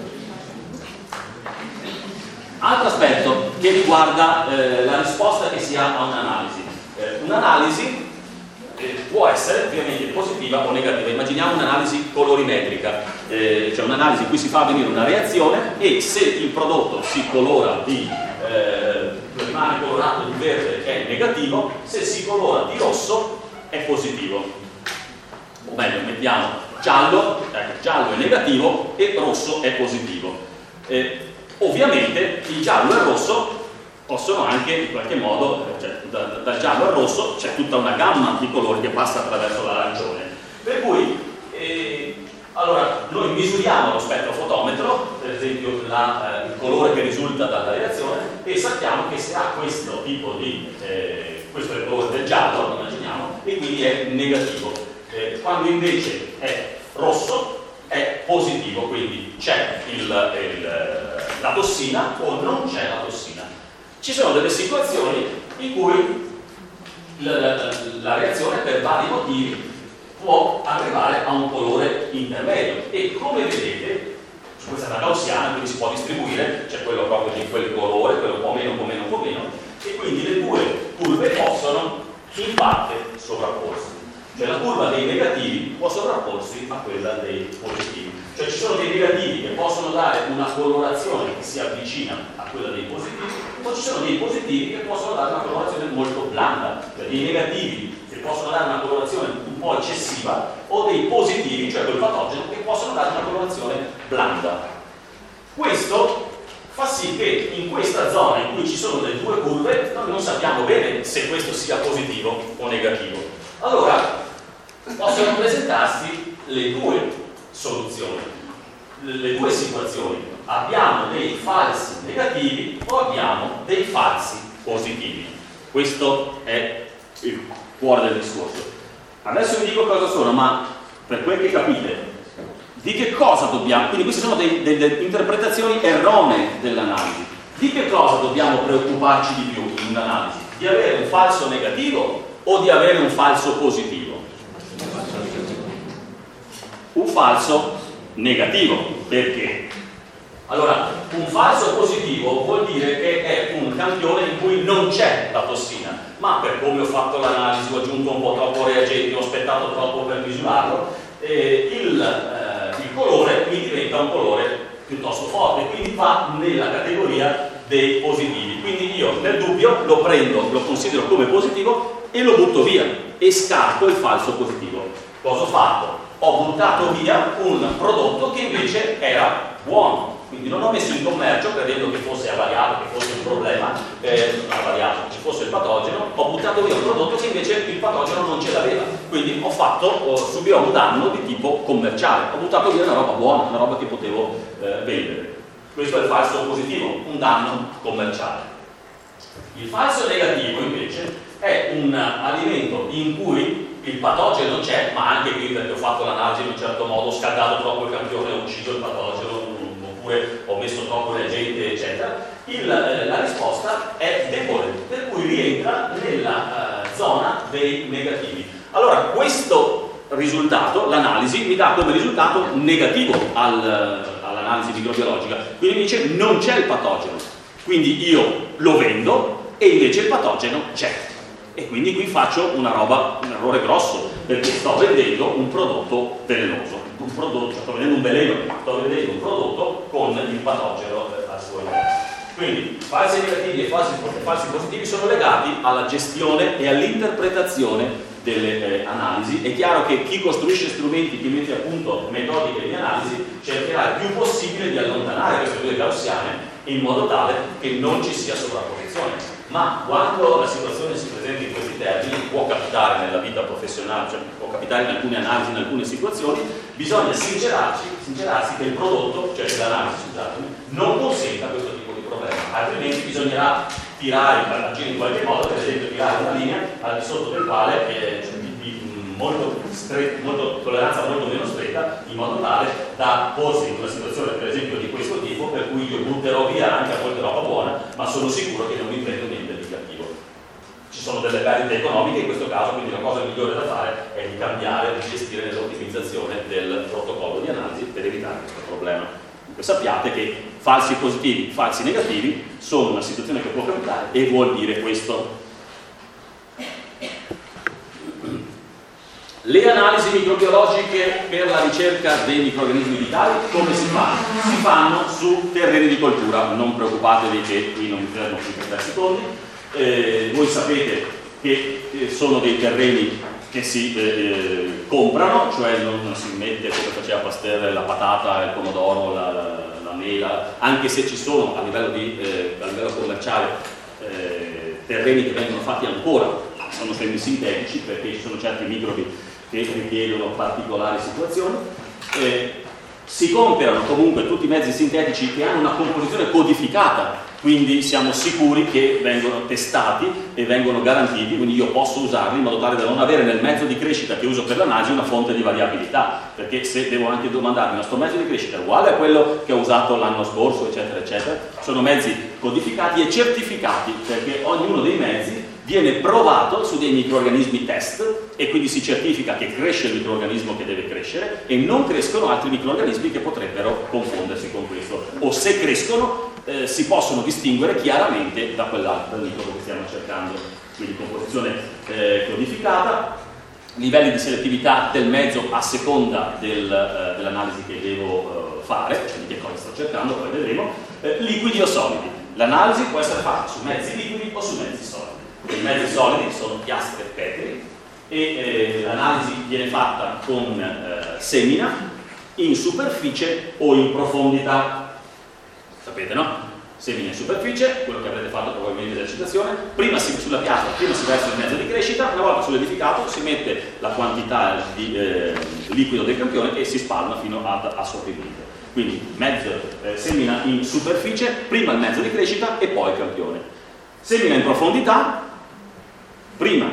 altro aspetto che riguarda eh, la risposta che si ha a un'analisi. Un'analisi eh, può essere ovviamente positiva o negativa. Immaginiamo un'analisi colorimetrica, eh, cioè un'analisi in cui si fa avvenire una reazione e se il prodotto si colora di eh, rimane colorato di verde è negativo, se si colora di rosso è positivo. O meglio, mettiamo giallo, ecco, giallo è negativo e rosso è positivo. Eh, ovviamente il giallo e il rosso possono anche in qualche modo, cioè, da, dal giallo al rosso c'è tutta una gamma di colori che passa attraverso l'arancione, per cui eh, allora noi misuriamo lo spettrofotometro, per esempio la, eh, il colore che risulta dalla reazione, e sappiamo che se ha questo tipo di eh, questo è il colore del giallo, immaginiamo, e quindi è negativo, eh, quando invece è rosso è positivo, quindi c'è il, il, la tossina o non c'è la tossina. Ci sono delle situazioni in cui la, la, la reazione per vari motivi può arrivare a un colore intermedio, e come vedete questa è una gaussiana, quindi si può distribuire, c'è quello proprio di quel colore, quello un po' meno, un po' meno, un po' meno, e quindi le due curve possono in parte sovrapporsi, cioè la curva dei negativi può sovrapporsi a quella dei positivi. Cioè ci sono dei negativi che possono dare una colorazione che si avvicina a quella dei positivi, o ci sono dei positivi che possono dare una colorazione molto blanda, cioè dei negativi che possono dare una colorazione un po' eccessiva, o dei positivi, cioè quel patogeno, che possono dare una colorazione blanda. Questo fa sì che in questa zona in cui ci sono le due curve noi non sappiamo bene se questo sia positivo o negativo. Allora possono presentarsi le due soluzioni, le due situazioni. Abbiamo dei falsi negativi o abbiamo dei falsi positivi. Questo è il cuore del discorso. Adesso vi dico cosa sono, ma per quel che capite, di che cosa dobbiamo, quindi queste sono dei, delle interpretazioni erronee dell'analisi. Di che cosa dobbiamo preoccuparci di più in un'analisi? Di avere un falso negativo o di avere un falso positivo? Un falso negativo. Perché? Allora, un falso positivo vuol dire che è un campione in cui non c'è la tossina, ma per come ho fatto l'analisi, ho aggiunto un po' troppo reagenti, ho aspettato troppo per misurarlo, eh, il, eh, il colore mi diventa un colore piuttosto forte, quindi va nella categoria dei positivi. Quindi io nel dubbio lo prendo, lo considero come positivo e lo butto via e scarto il falso positivo. Cosa ho fatto? Ho buttato via un prodotto che invece era buono, quindi non ho messo in commercio credendo che fosse avariato, che fosse un problema, eh, avariato, ci fosse il patogeno, ho buttato via un prodotto che invece il patogeno non ce l'aveva, quindi ho fatto, ho, subirò un danno di tipo commerciale, ho buttato via una roba buona, una roba che potevo eh, vendere. Questo è il falso positivo, un danno commerciale. Il falso negativo invece è un alimento in cui il patogeno c'è, ma anche qui perché ho fatto l'analisi in un certo modo, ho scaldato troppo il campione, ho ucciso il patogeno, oppure ho messo troppo reagente, eccetera, il, eh, la risposta è debole, per cui rientra nella eh, zona dei negativi. Allora, questo risultato, l'analisi, mi dà come risultato negativo al, all'analisi microbiologica, quindi mi dice non c'è il patogeno, quindi io lo vendo e invece il patogeno c'è. E quindi qui faccio una roba, un errore grosso, perché sto vendendo un prodotto velenoso, un prodotto, sto vendendo un veleno, sto vendendo un prodotto con il patogeno al suo interno. Quindi falsi negativi e falsi, falsi positivi sono legati alla gestione e all'interpretazione delle eh, analisi. È chiaro che chi costruisce strumenti, chi mette a punto metodiche di analisi, cercherà il più possibile di allontanare queste due gaussiane in modo tale che non ci sia sovrapposizione. Ma quando la situazione si presenta in questi termini, può capitare nella vita professionale, cioè può capitare in alcune analisi, in alcune situazioni, bisogna sincerarsi, sincerarsi che il prodotto, cioè che l'analisi, scusatemi, non consenta questo tipo di problema, altrimenti bisognerà tirare, agire in qualche modo, per esempio tirare una linea al di sotto del quale eh, cioè, di, di, molto, stret, molto tolleranza molto meno stretta, in modo tale da porsi in una situazione per esempio di questo tipo, per cui io butterò via anche a molte roba buona, ma sono sicuro che non mi prendo niente di cattivo. Ci sono delle perdite economiche in questo caso, quindi la cosa migliore da fare è di cambiare, di gestire nell'ottimizzazione del protocollo di analisi per evitare questo problema. Dunque sappiate che falsi positivi, falsi negativi sono una situazione che può capitare e vuol dire questo. Le analisi microbiologiche per la ricerca dei microrganismi vitali come si fanno? Si fanno su terreni di coltura, non preoccupatevi che qui non mi fermo più per tre secondi. Eh, voi sapete che eh, sono dei terreni che si eh, comprano, cioè non, non si mette come faceva Pasteur la patata, il pomodoro, la, la, la mela, anche se ci sono a livello, di, eh, a livello commerciale eh, terreni che vengono fatti ancora, sono semisintetici perché ci sono certi microbi che richiedono particolari situazioni. Eh, si comprano comunque tutti i mezzi sintetici che hanno una composizione codificata, quindi siamo sicuri che vengono testati e vengono garantiti, quindi io posso usarli in modo tale da non avere nel mezzo di crescita che uso per l'analisi una fonte di variabilità, perché se devo anche domandarmi ma sto mezzo di crescita è uguale a quello che ho usato l'anno scorso, eccetera eccetera, sono mezzi codificati e certificati, perché ognuno dei mezzi viene provato su dei microrganismi test e quindi si certifica che cresce il microrganismo che deve crescere e non crescono altri microrganismi che potrebbero confondersi con questo, o se crescono eh, si possono distinguere chiaramente da quell'altro microbo che stiamo cercando. Quindi composizione eh, codificata, livelli di selettività del mezzo a seconda del, eh, dell'analisi che devo eh, fare, cioè di che cosa sto cercando, poi vedremo, eh, liquidi o solidi. L'analisi può essere fatta su mezzi liquidi o su mezzi solidi. I mezzi solidi sono piastre e petri, e eh, l'analisi viene fatta con eh, semina in superficie o in profondità. Sapete, no? Semina in superficie, quello che avrete fatto probabilmente in esercitazione, prima si, sulla piastra, prima si versa il mezzo di crescita, una volta sull'edificato si mette la quantità di eh, liquido del campione e si spalma fino ad assorbimento. Quindi mezzo, eh, semina in superficie, prima il mezzo di crescita e poi il campione. Semina in profondità, prima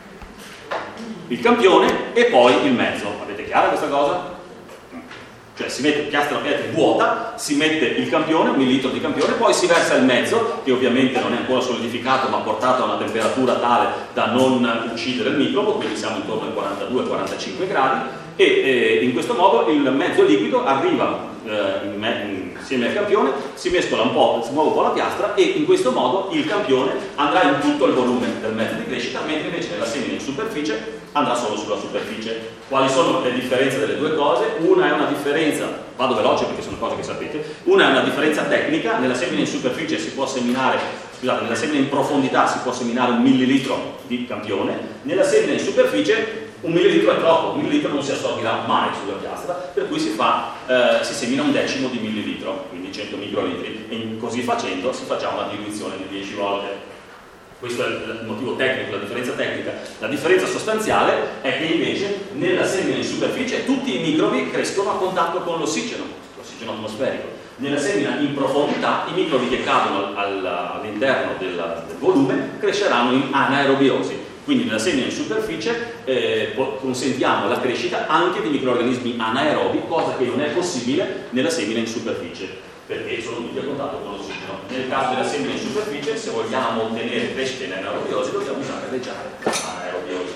il campione e poi il mezzo. Avete chiara questa cosa? Cioè si mette piastra pietra vuota, si mette il campione, un millilitro di campione, poi si versa il mezzo, che ovviamente non è ancora solidificato ma portato a una temperatura tale da non uccidere il microbo, quindi siamo intorno ai quarantadue quarantacinque gradi, e eh, in questo modo il mezzo liquido arriva eh, in me, insieme al campione, si mescola un po', si muove un po' la piastra e in questo modo il campione andrà in tutto il volume del mezzo di crescita, mentre invece nella semina in superficie andrà solo sulla superficie. Quali sono le differenze delle due cose? Una è una differenza, vado veloce perché sono cose che sapete, una è una differenza tecnica, nella semina in superficie si può seminare, scusate, nella semina in profondità si può seminare un millilitro di campione, nella semina in superficie un millilitro è troppo, un millilitro non si assorbirà mai sulla piastra, per cui si, fa, eh, si semina un decimo di millilitro, quindi cento microlitri, e così facendo si faccia una diluizione di dieci volte. Questo è il motivo tecnico, la differenza tecnica. La differenza sostanziale è che invece nella semina in superficie tutti i microbi crescono a contatto con l'ossigeno, l'ossigeno atmosferico. Nella semina in profondità i microbi che cadono all'interno del, del volume cresceranno in anaerobiosi. Quindi nella semina in superficie eh, consentiamo la crescita anche di microrganismi anaerobi, cosa che non è possibile nella semina in superficie, perché sono tutti a contatto con l'ossigeno. Nel caso della semina in superficie, se vogliamo ottenere crescita in anaerobiosi, dobbiamo usare le giare anaerobiosi.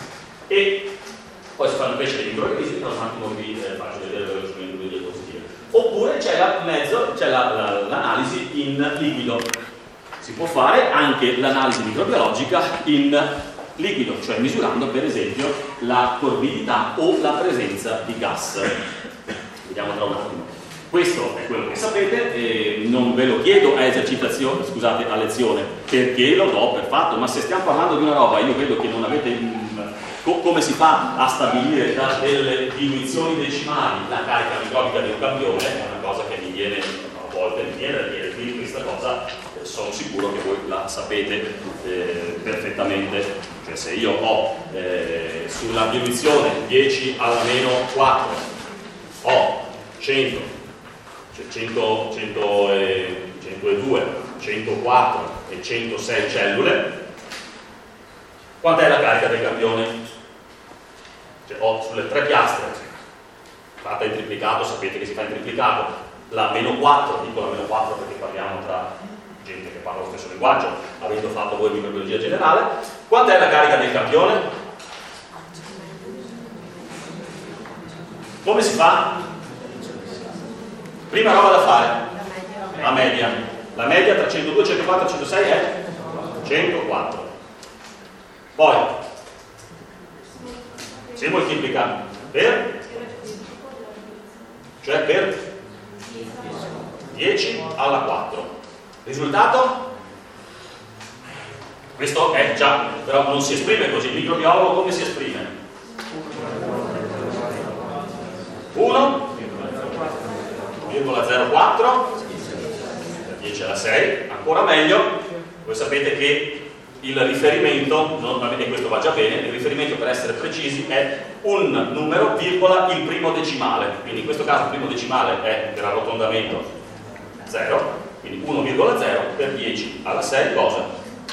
E poi si fanno crescere i microrganismi, tra un attimo vi eh, faccio vedere velocemente due diapositive. Oppure c'è la mezzo, c'è l'analisi la, la, in liquido. Si può fare anche l'analisi microbiologica in liquido, cioè misurando per esempio la torbidità o la presenza di gas. Vediamo tra un attimo. Questo è quello che sapete, e non ve lo chiedo a esercitazione, scusate, a lezione, perché lo do per fatto, ma se stiamo parlando di una roba, io vedo che non avete co come si fa a stabilire da delle diluizioni decimali la carica microbica di un campione, è una cosa che mi viene a volte mi viene da dire, quindi questa cosa eh, sono sicuro che voi la sapete eh, perfettamente. Cioè se io ho eh, sulla diluizione dieci alla meno quattro ho cento, cioè cento, cento e, centodue, centoquattro e centosei cellule, quant'è la carica del campione? Cioè ho sulle tre piastre fatta in triplicato, sapete che si fa in triplicato, la meno quattro, dico la meno quattro perché parliamo tra gente che parla lo stesso linguaggio, avendo fatto voi microbiologia generale. Quant'è la carica del campione? Come si fa? Prima roba da fare? La media. La media tra centodue, centoquattro e centosei è centoquattro. Poi si moltiplica per? Cioè per dieci alla quattro. Risultato? Questo è già, però non si esprime così. Il microbiologo come si esprime? uno virgola zero quattro dieci alla sei, ancora meglio. Voi sapete che il riferimento, non, e questo va già bene, il riferimento per essere precisi è un numero virgola il primo decimale, quindi in questo caso il primo decimale è per arrotondamento zero, quindi uno virgola zero per dieci alla sei cosa?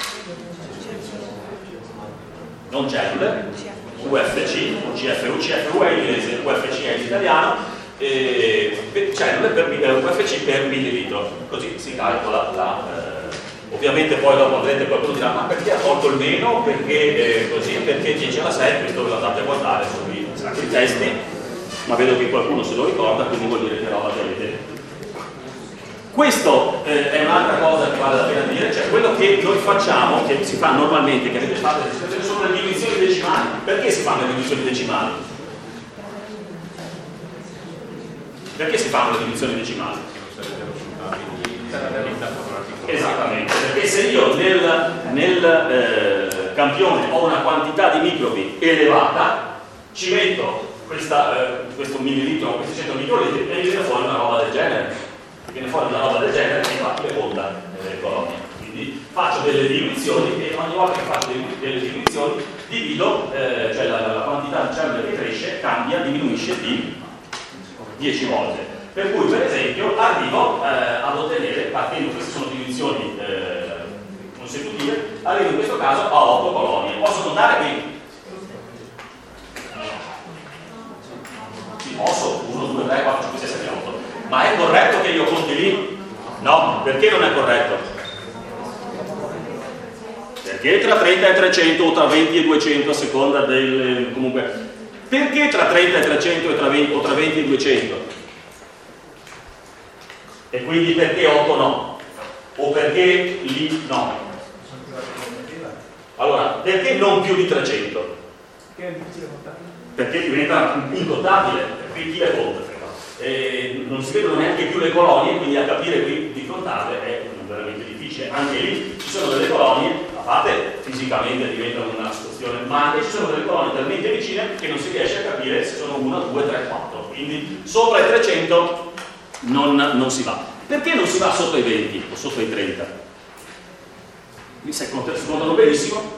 Non cellule, U F C, C F U, C F U è in inglese, U F C è in italiano, e cellule per U F C per millilitro, così si calcola la... Eh, ovviamente poi dopo andrete, qualcuno dirà ma perché ha tolto il meno, perché eh, così, perché dieci alla sei, questo ve lo andate a guardare sui sacri testi, ma vedo che qualcuno se lo ricorda, quindi vuol dire che roba che avete. Questo eh, è un'altra cosa che vale la pena dire, cioè quello che noi facciamo, che si fa normalmente, che avete fatto, sono le dimensioni decimali. Perché si fanno le dimensioni decimali? Perché si fanno le dimensioni decimali? Esattamente, perché se io nel, nel eh, campione ho una quantità di microbi elevata, ci metto questa, eh, questo millilitro, questi cento microlitri e mi viene fuori una roba del genere. Mi viene fuori una roba del genere e infatti le conta le eh, colonie. Quindi faccio delle diluizioni e ogni volta che faccio delle diluizioni divido, eh, cioè la, la quantità di cellule che cresce cambia, diminuisce di dieci volte. Per cui per esempio arrivo eh, ad ottenere, partendo, queste sono diluizioni eh, consecutive, arrivo in questo caso a otto colonie. Posso contare qui? Sì, posso, uno, due, tre, quattro, cinque, sei, sette, otto. Ma è corretto che io conti lì? No, perché non è corretto? Perché tra trenta e trecento o tra venti e duecento a seconda del... comunque... Perché tra trenta e trecento e tra venti, o tra venti e duecento? E quindi perché otto no? O perché lì no? Allora, perché non più di trecento? Perché diventa incontabile, qui chi le conta? E non si vedono neanche più le colonie, quindi a capire qui di contarle è veramente difficile. Anche lì ci sono delle colonie, a parte fisicamente diventano una situazione, ma anche ci sono delle colonie talmente vicine che non si riesce a capire se sono uno, due, tre, quattro. Quindi sopra i trecento non, non si va. Perché non si va sotto i venti o sotto i trenta? Mi si contano benissimo.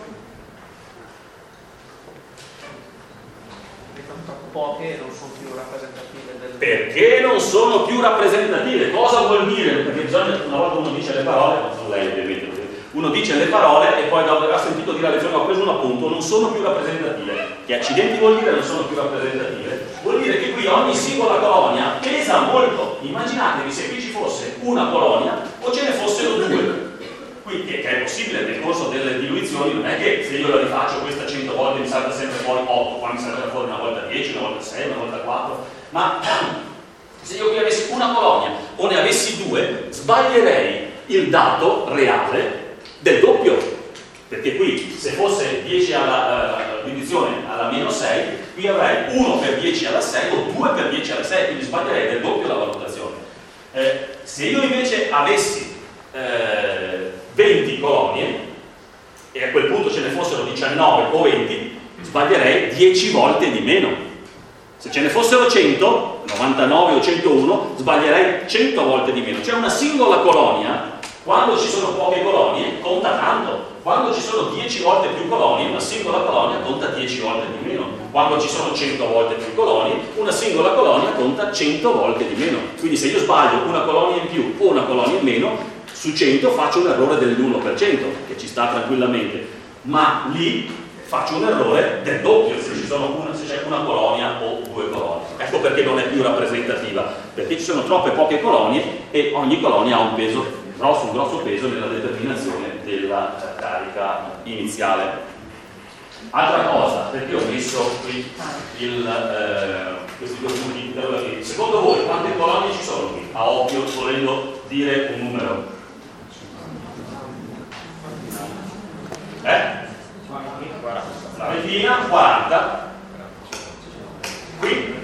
Poche non sono più rappresentative del... Perché non sono più rappresentative? Cosa vuol dire? Perché bisogna, una volta uno dice le parole, non lei ovviamente, uno dice le parole e poi dopo aver sentito dire la lezione ho preso un appunto, non sono più rappresentative. Che accidenti vuol dire non sono più rappresentative? Vuol dire che qui ogni singola colonia pesa molto. Immaginatevi se qui ci fosse una colonia o ce ne fossero due. Qui, che, che è possibile nel corso delle diluizioni, non è che se io la rifaccio questa cento volte mi salta sempre fuori otto, poi mi salta fuori una volta dieci, una volta sei, una volta quattro, ma se io qui avessi una colonia o ne avessi due, sbaglierei il dato reale del doppio, perché qui se fosse dieci alla uh, divizione alla meno sei, qui avrei uno per dieci alla sei o due per dieci alla sei, quindi sbaglierei del doppio la valutazione. Eh, se io invece avessi eh, venti colonie e a quel punto ce ne fossero diciannove o venti, sbaglierei dieci volte di meno. Se ce ne fossero cento, novantanove o centouno, sbaglierei cento volte di meno. Cioè una singola colonia, quando ci sono poche colonie, conta tanto. Quando ci sono dieci volte più colonie, una singola colonia conta dieci volte di meno. Quando ci sono cento volte più colonie, una singola colonia conta cento volte di meno. Quindi se io sbaglio una colonia in più o una colonia in meno, su cento faccio un errore dell'uno per cento, che ci sta tranquillamente, ma lì faccio un errore del doppio se ci sono una, se c'è una colonia o due colonie. Ecco perché non è più rappresentativa, perché ci sono troppe poche colonie e ogni colonia ha un peso grosso, un grosso peso nella determinazione della carica iniziale. Altra cosa, perché ho messo qui il, eh, questi due punti interrogativi. Secondo voi quante colonie ci sono qui? A occhio, volendo dire un numero. Eh? Una ventina, quaranta. Qui?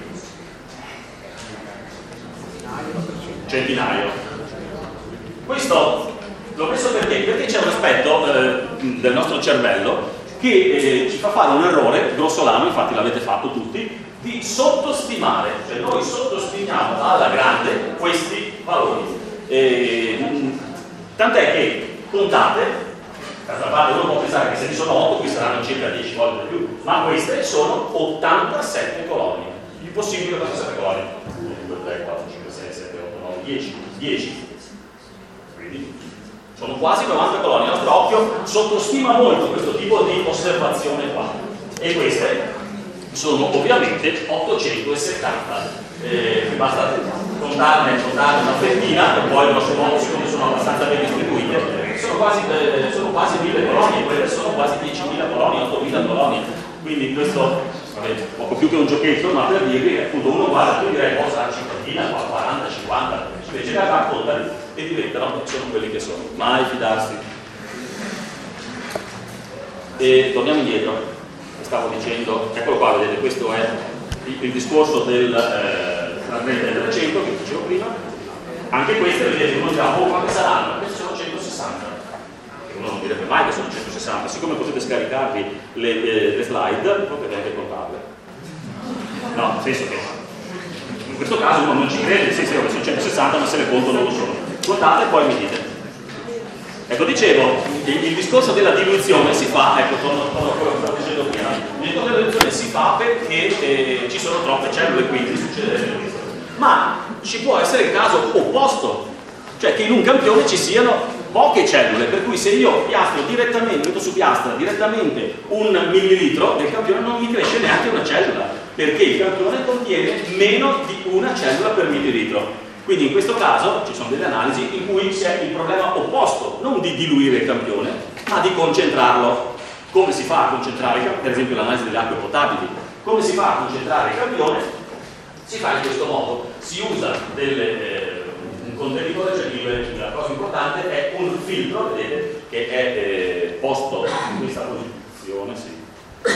Centinaio. Questo l'ho messo perché? Perché c'è un aspetto eh, del nostro cervello che eh, ci fa fare un errore grossolano, infatti l'avete fatto tutti, di sottostimare, cioè noi sottostimiamo alla grande questi valori. Eh, tant'è che contate. D'altra parte uno può pensare che se ci sono otto qui saranno circa dieci volte di più, ma queste sono ottantasette colonie. Il possibile ottantasette colonie. uno, due, tre, quattro, cinque, sei, sette, otto, nove, dieci. dieci. Quindi sono quasi novanta colonie. Il nostro occhio sottostima molto questo tipo di osservazione qua. E queste sono ovviamente ottocentosettanta. Eh, basta contarne, contarne una ventina e poi grosso modo, siccome sono abbastanza ben distribuite, sono quasi, eh, sono quasi mille colonie, quelle sono quasi diecimila colonie, ottomila colonie, quindi questo vabbè, poco più che un giochetto, ma per dirvi che appunto uno guarda, tu direi può sarà cinquantina, quaranta, cinquanta, invece in realtà contano e diventano, sono quelli che sono, mai fidarsi. E torniamo indietro, stavo dicendo, eccolo qua, vedete, questo è il, il discorso del eh, tra trenta e trecento che dicevo prima. Anche queste, vedete, uno dirà, oh, quante saranno? Queste sono centosessanta. Uno non direbbe mai che sono centosessanta, siccome potete scaricarvi le, le, le slide, potete anche contarle. No, nel senso che in questo caso uno non ci crede, sì, sì, sono centosessanta, ma se le conto non lo sono. Contate e poi mi dite. Ecco, dicevo, il, il discorso della diluizione si fa, ecco, torno, torno a quello che stavo dicendo prima, il discorso della diluizione si fa perché eh, ci sono troppe cellule, quindi succede questo. Ma ci può essere il caso opposto, cioè che in un campione ci siano poche cellule, per cui se io piastro direttamente, metto su piastra direttamente un millilitro del campione non mi cresce neanche una cellula, perché il campione contiene meno di una cellula per millilitro. Quindi in questo caso ci sono delle analisi in cui c'è il problema opposto, non di diluire il campione, ma di concentrarlo. Come si fa a concentrare, per esempio l'analisi delle acque potabili, come si fa a concentrare il campione? Si fa in questo modo, si usa delle, eh, un contenitore, cioè il, la cosa importante è un filtro, vedete, che è eh, posto in questa posizione, sì.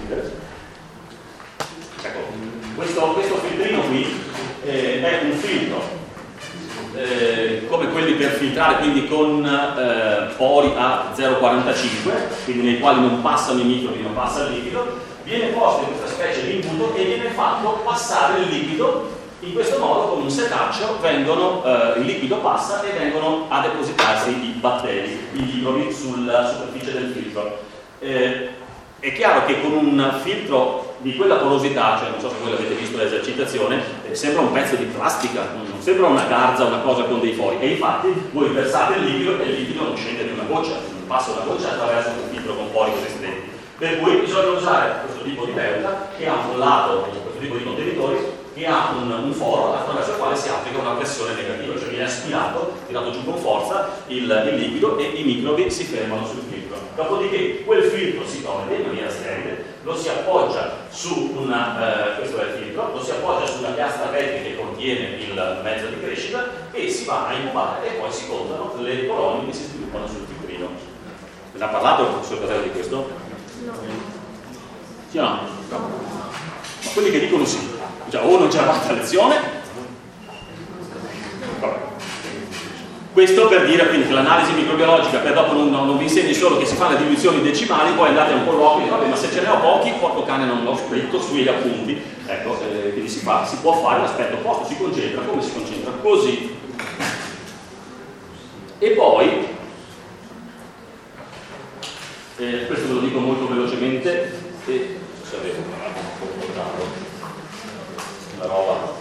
Ecco, questo, questo filtrino qui eh, è un filtro Eh, come quelli per filtrare, quindi con eh, pori a zero virgola quarantacinque, quindi nei quali non passano i microbi, non passa il liquido, viene posto in questa specie di imbuto e viene fatto passare il liquido. In questo modo, con un setaccio, vengono, eh, il liquido passa e vengono a depositarsi i batteri, i microbi sulla superficie del filtro. Eh, è chiaro che con un filtro di quella porosità, cioè non so se voi l'avete visto l'esercitazione, eh, sembra un pezzo di plastica, non sembra una garza, una cosa con dei fori, e infatti voi versate il liquido e il liquido non scende di una goccia, non passa una goccia attraverso un filtro con pori resistenti. Per cui bisogna usare questo tipo di pelta che ha un lato, questo tipo di contenitori, che ha un, un foro attraverso il quale si applica una pressione negativa, cioè viene aspirato, tirato giù con forza il, il liquido e i microbi si fermano sul filtro. Dopodiché quel filtro si toglie in maniera sterile, lo si appoggia su una, eh, questo è il filtro, lo si appoggia su una piastra petri che contiene il mezzo di crescita e si va a incubare e poi si contano le colonie che si sviluppano sul filtrino. Ve ne ha parlato il professor Casello di questo? No. Sì o no? No. Ma quelli che dicono sì, cioè o non c'era fatta lezione. Vabbè. Questo per dire quindi che l'analisi microbiologica, per dopo non, non vi insegni solo che si fanno le diluizioni decimali, poi andate a un colloquio e dite vabbè, ma se ce ne ho pochi, porco cane non l'ho scritto sugli appunti. Ecco, eh, quindi si, fa, si può fare l'aspetto opposto, si concentra, come si concentra? Così. E poi, eh, questo ve lo dico molto velocemente, e se avete una roba.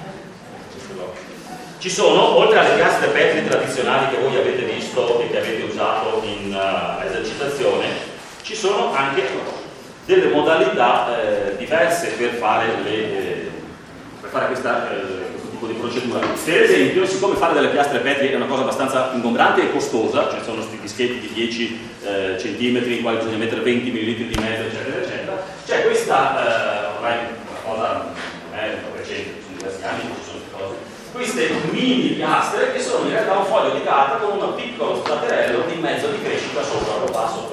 Ci sono, oltre alle piastre petri tradizionali che voi avete visto e che avete usato in uh, esercitazione, ci sono anche delle modalità eh, diverse per fare, le, eh, per fare questa, eh, questo tipo di procedura. Per esempio, siccome fare delle piastre petri è una cosa abbastanza ingombrante e costosa, cioè sono questi dischetti di dieci eh, centimetri in quali bisogna mettere venti millilitri di mezzo, eccetera, eccetera, c'è questa, eh, ormai una cosa non è recente, sono diversi anni che ci sono queste cose, queste mini piastre che sono in realtà un foglio di carta con un piccolo staterello di mezzo di crescita sopra lo basso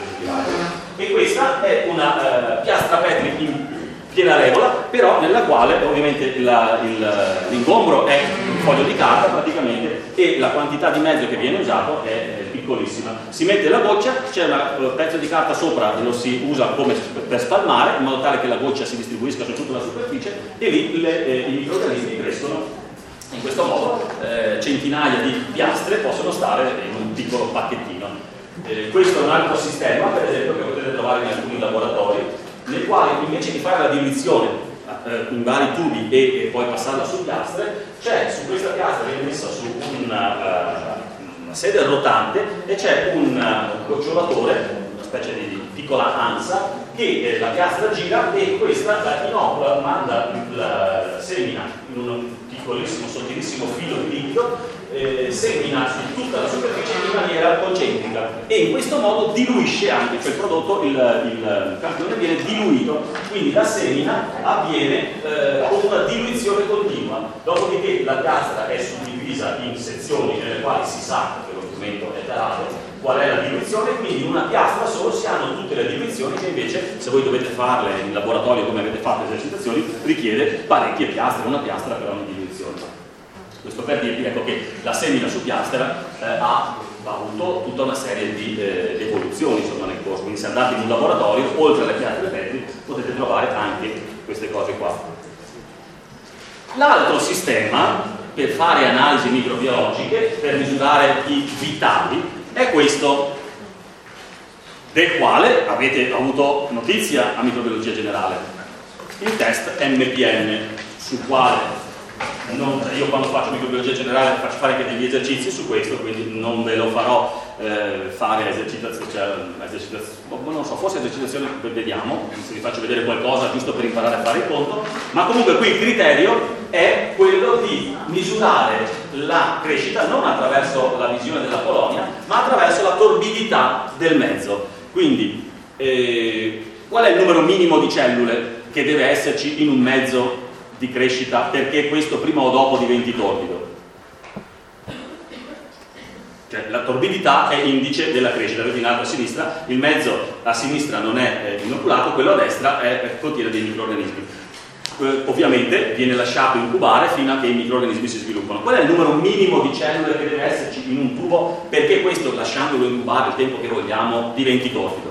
e questa è una uh, piastra petri in piena regola, però nella quale ovviamente l'ingombro è un foglio di carta praticamente e la quantità di mezzo che viene usato è, è piccolissima. Si mette la goccia, c'è un pezzo di carta sopra e lo si usa come per spalmare in modo tale che la goccia si distribuisca su tutta la superficie e lì le, eh, i microrganismi crescono. In questo modo eh, centinaia di piastre possono stare in un piccolo pacchettino. Eh, questo è un altro sistema, per esempio, che potete trovare in alcuni laboratori, nel quale invece di fare la diluizione eh, in vari tubi e, e poi passarla su piastre, c'è su questa piastra viene messa su una, uh, una sede rotante e c'è un, uh, un gocciolatore, una specie di, di piccola ansa, che eh, la piastra gira e questa la inocula, manda la semina in un piccolissimo, sottilissimo filo di liquido, eh, semina su tutta la superficie in maniera concentrica e in questo modo diluisce anche, cioè il prodotto, il, il campione viene diluito, quindi la semina avviene eh, con una diluizione continua, dopodiché la piastra è suddivisa in sezioni nelle quali si sa che lo strumento è tarato qual è la diluizione, quindi in una piastra solo si hanno tutte le diluizioni che invece, se voi dovete farle in laboratorio come avete fatto le esercitazioni, richiede parecchie piastre, una piastra per ogni diluizione. Questo per dirvi ecco, che la semina su piastra eh, ha ha avuto tutta una serie di eh, evoluzioni insomma, nel corso. Quindi se andate in un laboratorio, oltre alle piante Petri, potete trovare anche queste cose qua. L'altro sistema per fare analisi microbiologiche, per misurare i vitali, è questo, del quale avete avuto notizia a microbiologia generale, il test M P N, sul quale non, io quando faccio microbiologia generale faccio fare anche degli esercizi su questo, quindi non ve lo farò eh, fare esercitazioni, cioè, esercitazioni, non so, forse esercitazioni, vediamo se vi faccio vedere qualcosa giusto per imparare a fare il conto, ma comunque qui il criterio è quello di misurare la crescita non attraverso la visione della colonia, ma attraverso la torbidità del mezzo. Quindi eh, qual è il numero minimo di cellule che deve esserci in un mezzo di crescita perché questo prima o dopo diventi torbido? Cioè, la torbidità è indice della crescita. Vedete in alto a sinistra, il mezzo a sinistra non è eh, inoculato, quello a destra è, contiene dei microrganismi. Eh, ovviamente viene lasciato incubare fino a che i microrganismi si sviluppano. Qual è il numero minimo di cellule che deve esserci in un tubo perché questo, lasciandolo incubare il tempo che vogliamo, diventi torbido?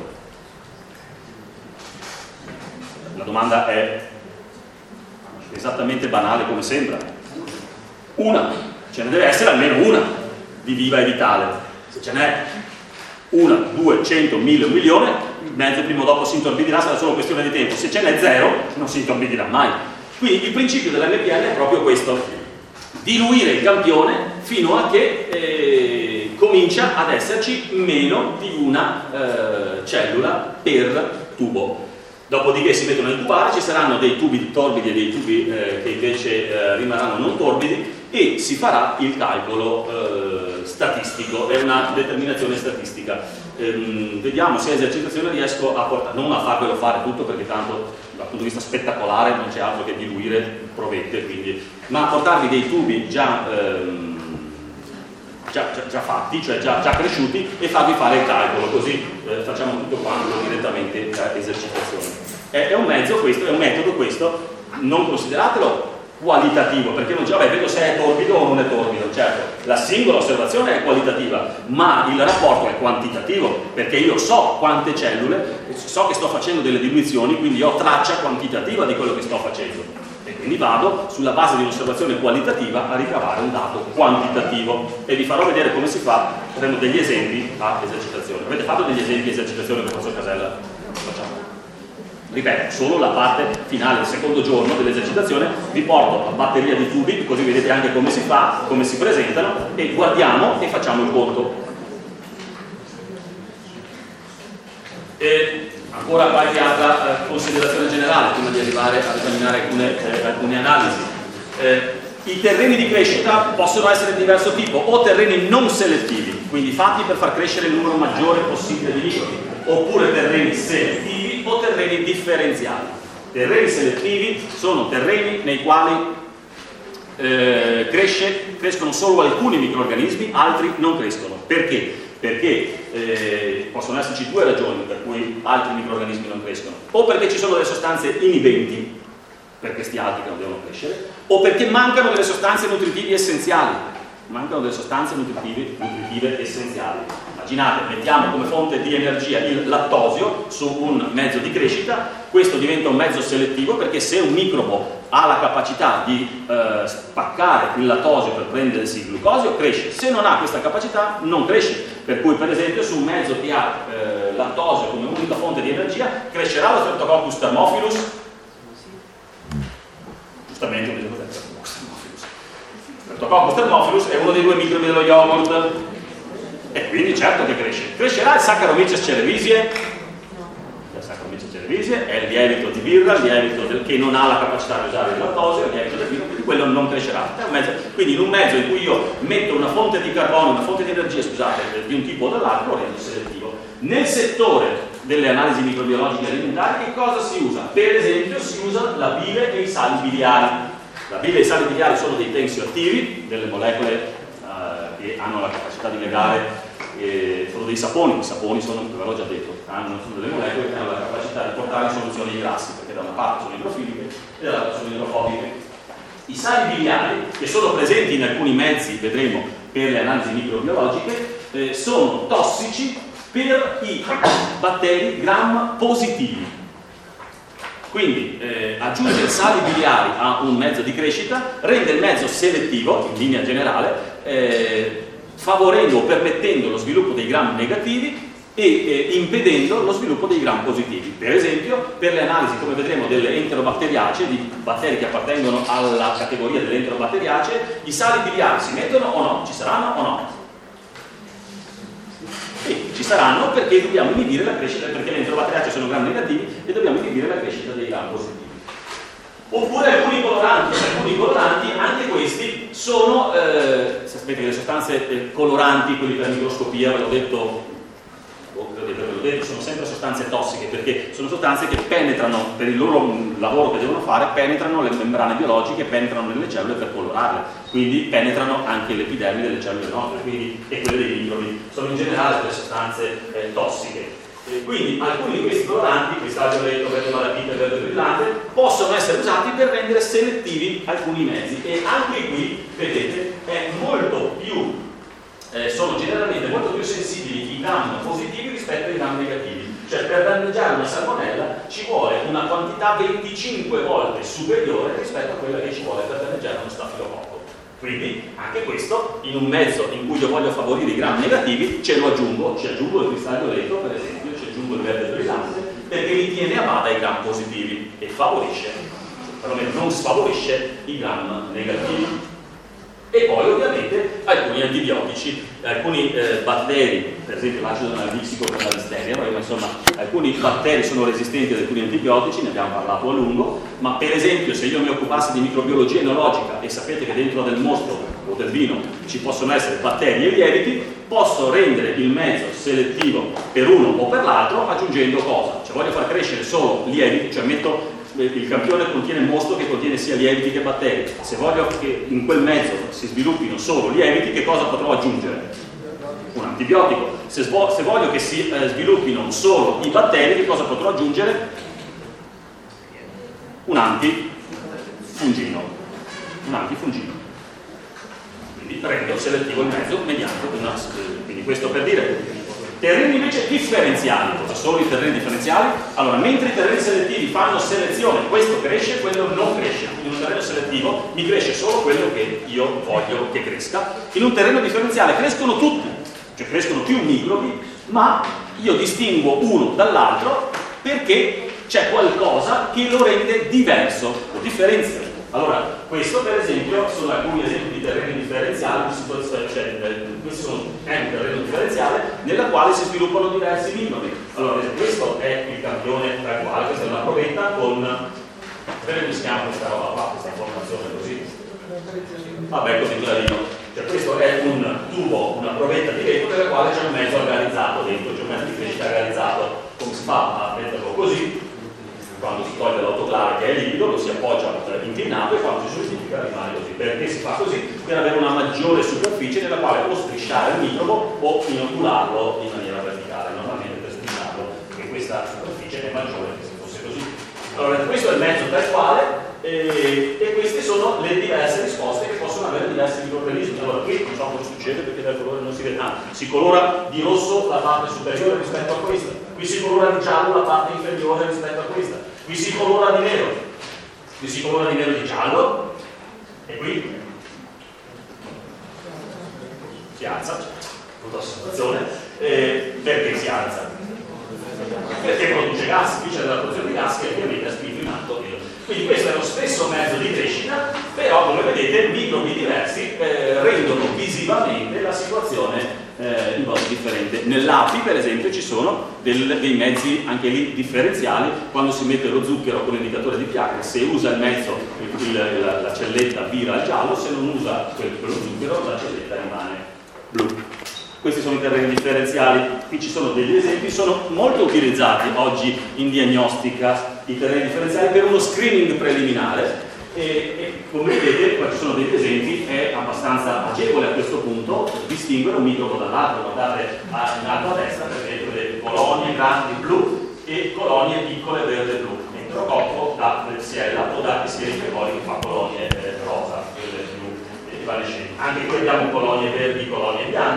La domanda è esattamente banale come sembra. Una, ce ne deve essere almeno una di viva e vitale. Se ce n'è una, due, cento, mille, un milione, il mezzo prima o dopo si intorbidirà, sarà solo questione di tempo. Se ce n'è zero, non si intorbidirà mai. Quindi il principio dell'M P N è proprio questo: diluire il campione fino a che eh, comincia ad esserci meno di una eh, cellula per tubo. Dopodiché si mettono a incubare, ci saranno dei tubi torbidi e dei tubi eh, che invece eh, rimarranno non torbidi e si farà il calcolo eh, statistico, è una determinazione statistica. Ehm, vediamo se a esercitazione riesco a portare, non a farvelo fare tutto perché tanto dal punto di vista spettacolare non c'è altro che diluire provette, quindi, ma a portarvi dei tubi già, ehm, già, già, già fatti, cioè già, già cresciuti e farvi fare il calcolo, così eh, facciamo tutto quanto direttamente a esercitazione. È, è un mezzo questo, è un metodo questo, non consideratelo qualitativo, perché non c'è, vabbè, vedo se è torbido o non è torbido. Certo, la singola osservazione è qualitativa, ma il rapporto è quantitativo, perché io so quante cellule, so che sto facendo delle diluizioni, quindi ho traccia quantitativa di quello che sto facendo e quindi vado sulla base di un'osservazione qualitativa a ricavare un dato quantitativo e vi farò vedere come si fa. Faremo degli esempi a esercitazione. Avete fatto degli esempi a esercitazione con il professor Casella? Facciamo. Ripeto, solo la parte finale del secondo giorno dell'esercitazione vi porto a batteria di tubi, così vedete anche come si fa, come si presentano e guardiamo e facciamo il conto. E ancora qualche altra eh, considerazione generale prima di arrivare a esaminare alcune, eh, alcune analisi. Eh, I terreni di crescita possono essere di diverso tipo, o terreni non selettivi, quindi fatti per far crescere il numero maggiore possibile di microbi, oppure terreni selettivi o terreni differenziali. Terreni selettivi sono terreni nei quali eh, cresce, crescono solo alcuni microrganismi, altri non crescono. Perché? Perché eh, possono esserci due ragioni per cui altri microrganismi non crescono: o perché ci sono delle sostanze inibenti per questi altri che non devono crescere, o perché mancano delle sostanze nutritivi essenziali. Mancano delle sostanze nutritive, nutritive essenziali. Immaginate, mettiamo come fonte di energia il lattosio su un mezzo di crescita, questo diventa un mezzo selettivo perché se un microbo ha la capacità di eh, spaccare il lattosio per prendersi il glucosio, cresce. Se non ha questa capacità, non cresce. Per cui, per esempio, su un mezzo che ha eh, lattosio come unica fonte di energia, crescerà lo Streptococcus thermophilus. Giustamente, un esempio del Streptococcus thermophilus. Streptococcus thermophilus è uno dei due microbi dello yogurt. E quindi certo che cresce. Crescerà il Saccharomyces cerevisiae. Il Saccharomyces cerevisiae è il lievito di birra, il lievito del, che non ha la capacità di usare il lattosio, il lievito del vino, quindi quello non crescerà. È un mezzo, quindi in un mezzo in cui io metto una fonte di carbonio, una fonte di energia, scusate, di un tipo o dall'altro, lo rendo selettivo. Nel settore delle analisi microbiologiche alimentari che cosa si usa? Per esempio si usa la bile e i sali biliari. La bile e i sali biliari sono dei tensioattivi, delle molecole che hanno la capacità di legare, eh, sono dei saponi, i saponi sono, ve l'ho già detto, hanno, sono delle molecole che hanno la capacità di portare in soluzioni i grassi, perché da una parte sono idrofiliche e dall'altra sono idrofobiche. I sali biliari, che sono presenti in alcuni mezzi, vedremo, per le analisi microbiologiche, eh, sono tossici per i batteri gram positivi. Quindi eh, aggiungere sali biliari a un mezzo di crescita rende il mezzo selettivo, in linea generale, eh, favorendo o permettendo lo sviluppo dei gram negativi e eh, impedendo lo sviluppo dei gram positivi. Per esempio, per le analisi, come vedremo, delle enterobatteriacee, di batteri che appartengono alla categoria delle enterobatteriacee, i sali biliari si mettono o no? Ci saranno o no? Sì, ci saranno, perché dobbiamo inibire la crescita, perché le enterobatteriacee sono gram negativi e dobbiamo inibire la crescita dei gram positivi. Oppure alcuni coloranti, alcuni coloranti, anche questi sono, eh, sapete che le sostanze eh, coloranti, quelli per microscopia, ve l'ho detto, ve l'ho detto, sono sempre sostanze tossiche, perché sono sostanze che penetrano, per il loro lavoro che devono fare, penetrano le membrane biologiche, penetrano nelle cellule per colorarle, quindi penetrano anche l'epidermi delle cellule nostre, quindi, e quelle dei microbi. Sono in generale delle sostanze eh, tossiche. E quindi alcuni di questi coloranti, cristallo verde malachite e verde brillante, possono essere usati per rendere selettivi alcuni mezzi, e anche qui, vedete, è molto più, eh, sono generalmente molto più sensibili i gram positivi rispetto ai gram negativi. Cioè, per danneggiare una salmonella ci vuole una quantità venticinque volte superiore rispetto a quella che ci vuole per danneggiare uno stafilococco. Quindi anche questo, in un mezzo in cui io voglio favorire i gram negativi, ce lo aggiungo, ci aggiungo il cristallo violetto, per esempio, ci aggiungo il verde brillante, perché mi tiene a bada i gram positivi e favorisce, perlomeno non sfavorisce i gram negativi. E poi ovviamente alcuni antibiotici, alcuni eh, batteri, per esempio l'acido analgesico per la listeria, ma insomma alcuni batteri sono resistenti ad alcuni antibiotici, ne abbiamo parlato a lungo, ma per esempio se io mi occupassi di microbiologia enologica e sapete che dentro del mosto o del vino ci possono essere batteri e lieviti, posso rendere il mezzo selettivo per uno o per l'altro aggiungendo cosa? Cioè voglio far crescere solo lieviti, cioè metto il campione contiene mosto che contiene sia lieviti che batteri. Se voglio che in quel mezzo si sviluppino solo lieviti, che cosa potrò aggiungere? Un antibiotico. Se, se voglio che si eh, sviluppino solo i batteri, che cosa potrò aggiungere? Un antifungino. Un antifungino. Quindi rendo selettivo il mezzo mediante una. Quindi questo per dire. Terreni invece differenziali, cosa sono i terreni differenziali? Allora, mentre i terreni selettivi fanno selezione, questo cresce, quello non cresce. In un terreno selettivo mi cresce solo quello che io voglio che cresca. In un terreno differenziale crescono tutti, cioè crescono più microbi, ma io distinguo uno dall'altro perché c'è qualcosa che lo rende diverso, lo differenzia. Allora, questo per esempio sono alcuni esempi di terreni differenziali, cioè, questo sono, è un terreno differenziale nella quale si sviluppano diversi microbi. Allora, questo è il campione traguale, questa è una provetta con, come si chiama questa roba qua, questa formazione così? Vabbè, così clarino. Cioè, questo è un tubo, una provetta di vetro nella quale c'è un mezzo organizzato dentro, c'è un mezzo di crescita organizzato. Come si fa a metterlo così? Quando si toglie l'autoclave che è liquido, lo si appoggia inclinato e quando si solidifica rimane così. Perché si fa così? Per avere una maggiore superficie nella quale può strisciare il microbo o inocularlo in maniera verticale, normalmente per strisciarlo, perché questa superficie è maggiore che se fosse così. Allora, questo è il mezzo testuale e, e queste sono le diverse risposte che possono avere diversi microorganismi. Allora, qui non so cosa succede perché dal colore non si vede tanto. Si colora di rosso la parte superiore rispetto a questa, qui si colora di giallo la parte inferiore rispetto a questa. Qui si colora di nero, qui si colora di nero di giallo e qui si alza, tutta osservazione, eh, perché si alza? Perché produce gas, qui c'è della produzione di gas che ovviamente ha spinto in alto il. Quindi questo è lo stesso mezzo di crescita, però come vedete microbi diversi eh, rendono visivamente la situazione Eh, in modo differente. Nell'api per esempio ci sono del, dei mezzi anche lì differenziali. Quando si mette lo zucchero con l'indicatore di pH, se usa il mezzo il, il, la, la celletta vira il giallo, se non usa quel, quello zucchero la celletta rimane blu. Questi sono i terreni differenziali. Qui ci sono degli esempi, sono molto utilizzati oggi in diagnostica i terreni differenziali per uno screening preliminare. E, e come vedete, qua ci sono degli esempi, è abbastanza agevole a questo punto distinguere un microbo dall'altro. Guardate a, in alto a destra per esempio le colonie grandi blu e colonie piccole verde-blu. Enterococco da Klebsiella o da Escherichia coli che fa colonie eh, rosa, quelle più evanescenti. Anche qui abbiamo colonie verdi, colonie bianche,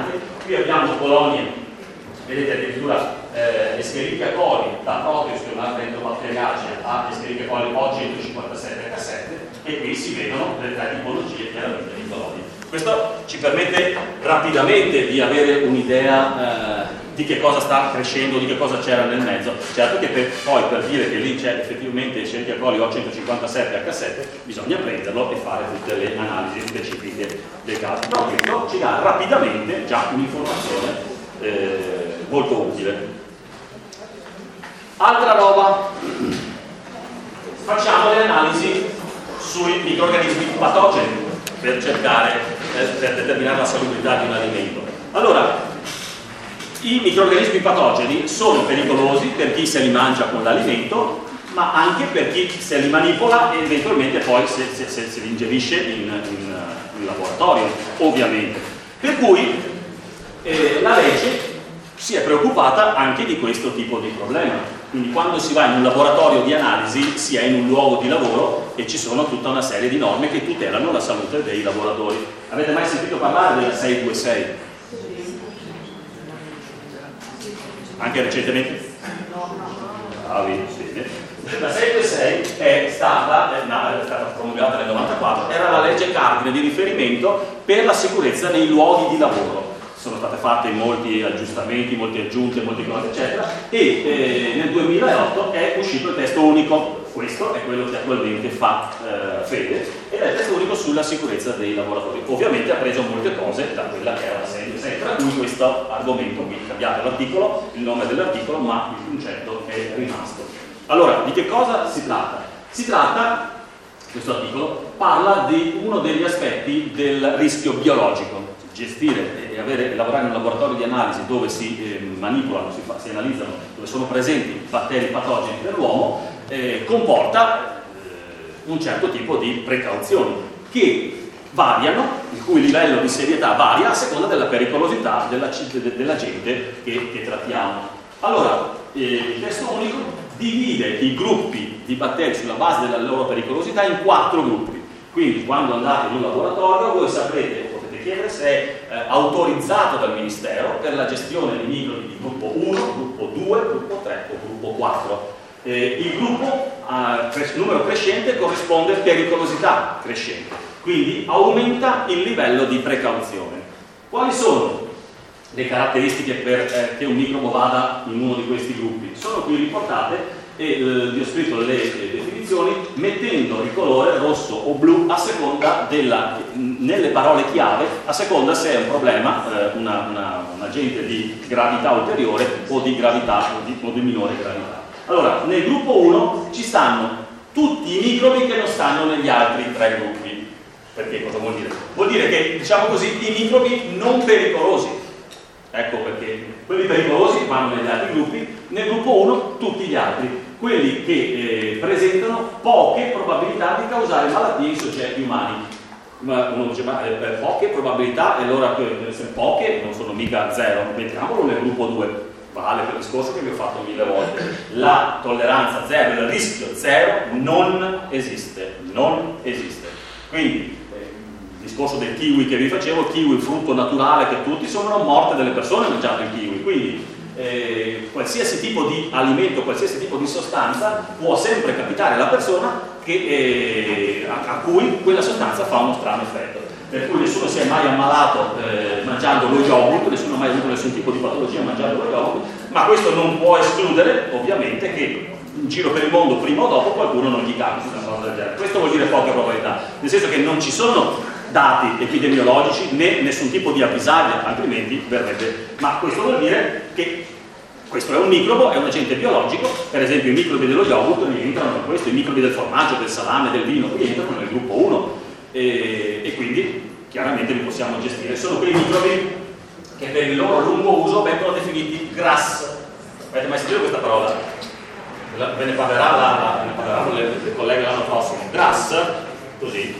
Qui abbiamo colonie, vedete addirittura eh, Escherichia coli da Proteus, che è un'altra entobatteriacea, a Escherichia coli O centocinquantasette H sette, e qui si vedono le tre tipologie chiaramente di colonie. Questo ci permette rapidamente di avere un'idea eh, di che cosa sta crescendo, di che cosa c'era nel mezzo. Certo che per, poi per dire che lì c'è effettivamente Escherichia coli O centocinquantasette H sette bisogna prenderlo e fare tutte le analisi specifiche dei casi. Però questo ci dà rapidamente già un'informazione eh, molto utile. Altra roba, facciamo le analisi sui microrganismi patogeni per cercare, eh, per determinare la salubrità di un alimento. Allora, i microrganismi patogeni sono pericolosi per chi se li mangia con l'alimento, ma anche per chi se li manipola e eventualmente poi se, se, se, se li ingerisce in, in, in laboratorio, ovviamente. Per cui eh, la legge si è preoccupata anche di questo tipo di problema. Quindi quando si va in un laboratorio di analisi si è in un luogo di lavoro e ci sono tutta una serie di norme che tutelano la salute dei lavoratori. Avete mai sentito parlare della sei due sei? Anche recentemente? Bravi, bene. La sei due sei è stata, è stata promulgata nel novantaquattro, era la legge cardine di riferimento per la sicurezza nei luoghi di lavoro. Sono state fatte molti aggiustamenti, molte aggiunte, molte cose eccetera, e eh, nel duemilaotto è uscito il testo unico. Questo è quello che attualmente fa eh, Fede, ed è il testo unico sulla sicurezza dei lavoratori. Ovviamente ha preso molte cose da quella che era la sei due sei, tra cui questo argomento, quindi cambiate l'articolo, il nome dell'articolo, ma il concetto è rimasto. Allora, di che cosa si tratta? Si tratta, questo articolo, parla di uno degli aspetti del rischio biologico. Gestire e avere, lavorare in un laboratorio di analisi dove si eh, manipolano, si, fa, si analizzano, dove sono presenti batteri patogeni per l'uomo, eh, comporta eh, un certo tipo di precauzioni che variano, il cui livello di serietà varia a seconda della pericolosità dell'agente che, che trattiamo. Allora, eh, il testo unico divide i gruppi di batteri sulla base della loro pericolosità in quattro gruppi. Quindi quando andate in un laboratorio voi saprete, chiedere se è eh, autorizzato dal Ministero per la gestione dei microbi di gruppo uno, gruppo due, gruppo tre o gruppo quattro. Eh, il gruppo a eh, numero crescente corrisponde a pericolosità crescente, quindi aumenta il livello di precauzione. Quali sono le caratteristiche per eh, che un microbo vada in uno di questi gruppi? Sono qui riportate e eh, vi ho scritto le, le definizioni mettendo il colore rosso o blu a seconda della, nelle parole chiave, a seconda se è un problema, eh, una, una, un agente di gravità ulteriore o di gravità o di, o di minore gravità. Allora, nel gruppo uno ci stanno tutti i microbi che non stanno negli altri tre gruppi. Perché cosa vuol dire? Vuol dire che, diciamo così, i microbi non pericolosi. Ecco perché quelli pericolosi vanno negli altri gruppi, nel gruppo uno tutti gli altri, quelli che eh, presentano poche probabilità di causare malattie in soggetti umani. Ma uno dice, ma eh, poche probabilità, e allora deve essere poche, non sono mica zero, mettiamolo nel gruppo due, vale per il discorso che vi ho fatto mille volte. La tolleranza zero, il rischio zero non esiste, non esiste. Quindi, il discorso del kiwi che vi facevo, il kiwi, il frutto naturale che tutti sono morte delle persone mangiando il kiwi, quindi eh, qualsiasi tipo di alimento, qualsiasi tipo di sostanza può sempre capitare alla persona che, eh, a, a cui quella sostanza fa uno strano effetto. Per cui nessuno si è mai ammalato eh, mangiando lo yogurt, nessuno ha mai avuto nessun tipo di patologia mangiando lo yogurt, ma questo non può escludere ovviamente che in giro per il mondo prima o dopo qualcuno non gli capiti una cosa del genere. Questo vuol dire poca probabilità, nel senso che non ci sono dati epidemiologici né nessun tipo di avvisaglia, altrimenti verrebbe. Ma questo vuol dire che questo è un microbo, è un agente biologico, per esempio i microbi dello yogurt rientrano in questo, i microbi del formaggio, del salame, del vino rientrano nel gruppo uno e, e quindi chiaramente li possiamo gestire. Sono quei microbi che per il loro lungo uso vengono definiti grass. Avete mai sentito questa parola? Ve ne parlerà la, ne parleranno le, le colleghe l'anno prossimo. Grass, così.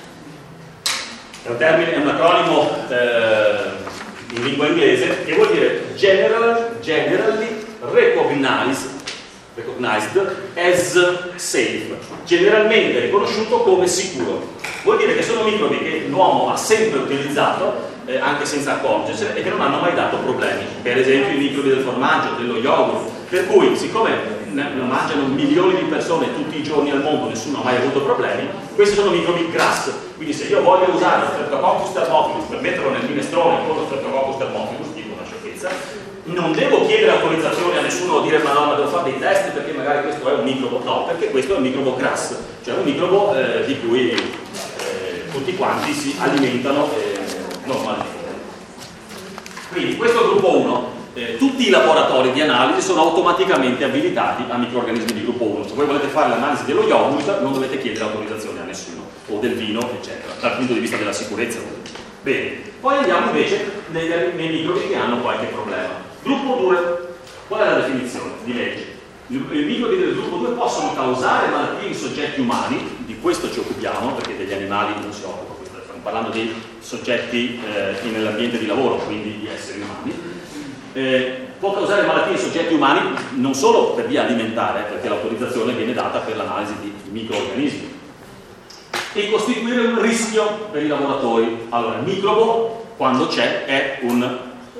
È un termine, è un acronimo eh, in lingua inglese che vuol dire general, generally recognized, recognized as safe, generalmente riconosciuto come sicuro. Vuol dire che sono microbi che l'uomo ha sempre utilizzato eh, anche senza accorgersene e che non hanno mai dato problemi, per esempio i microbi del formaggio, dello yogurt, per cui siccome lo mangiano milioni di persone tutti i giorni al mondo, nessuno ha mai avuto problemi, questi sono microbi grass, quindi se io voglio usare lo Streptococcus thermophilus per metterlo nel minestrone con lo Streptococcus thermophilus, dico una sciocchezza, non devo chiedere autorizzazione a nessuno o dire ma no, ma devo fare dei test perché magari questo è un microbo, no, perché questo è un microbo grass, cioè un microbo eh, di cui eh, tutti quanti si alimentano eh, normalmente. Quindi questo è il gruppo uno. Eh, tutti i laboratori di analisi sono automaticamente abilitati a microrganismi di gruppo uno. Se voi volete fare l'analisi dello yogurt non dovete chiedere autorizzazione a nessuno, o del vino, eccetera, dal punto di vista della sicurezza. Bene, poi andiamo invece nei, nei microbi che hanno qualche problema. Gruppo due, qual è la definizione di legge? I microbi del gruppo due possono causare malattie in soggetti umani, di questo ci occupiamo perché degli animali non si occupa, stiamo parlando di soggetti eh, nell'ambiente di lavoro, quindi di esseri umani. Eh, può causare malattie in soggetti umani non solo per via alimentare, perché l'autorizzazione viene data per l'analisi di microorganismi, e costituire un rischio per i lavoratori. Allora, il microbo quando c'è è un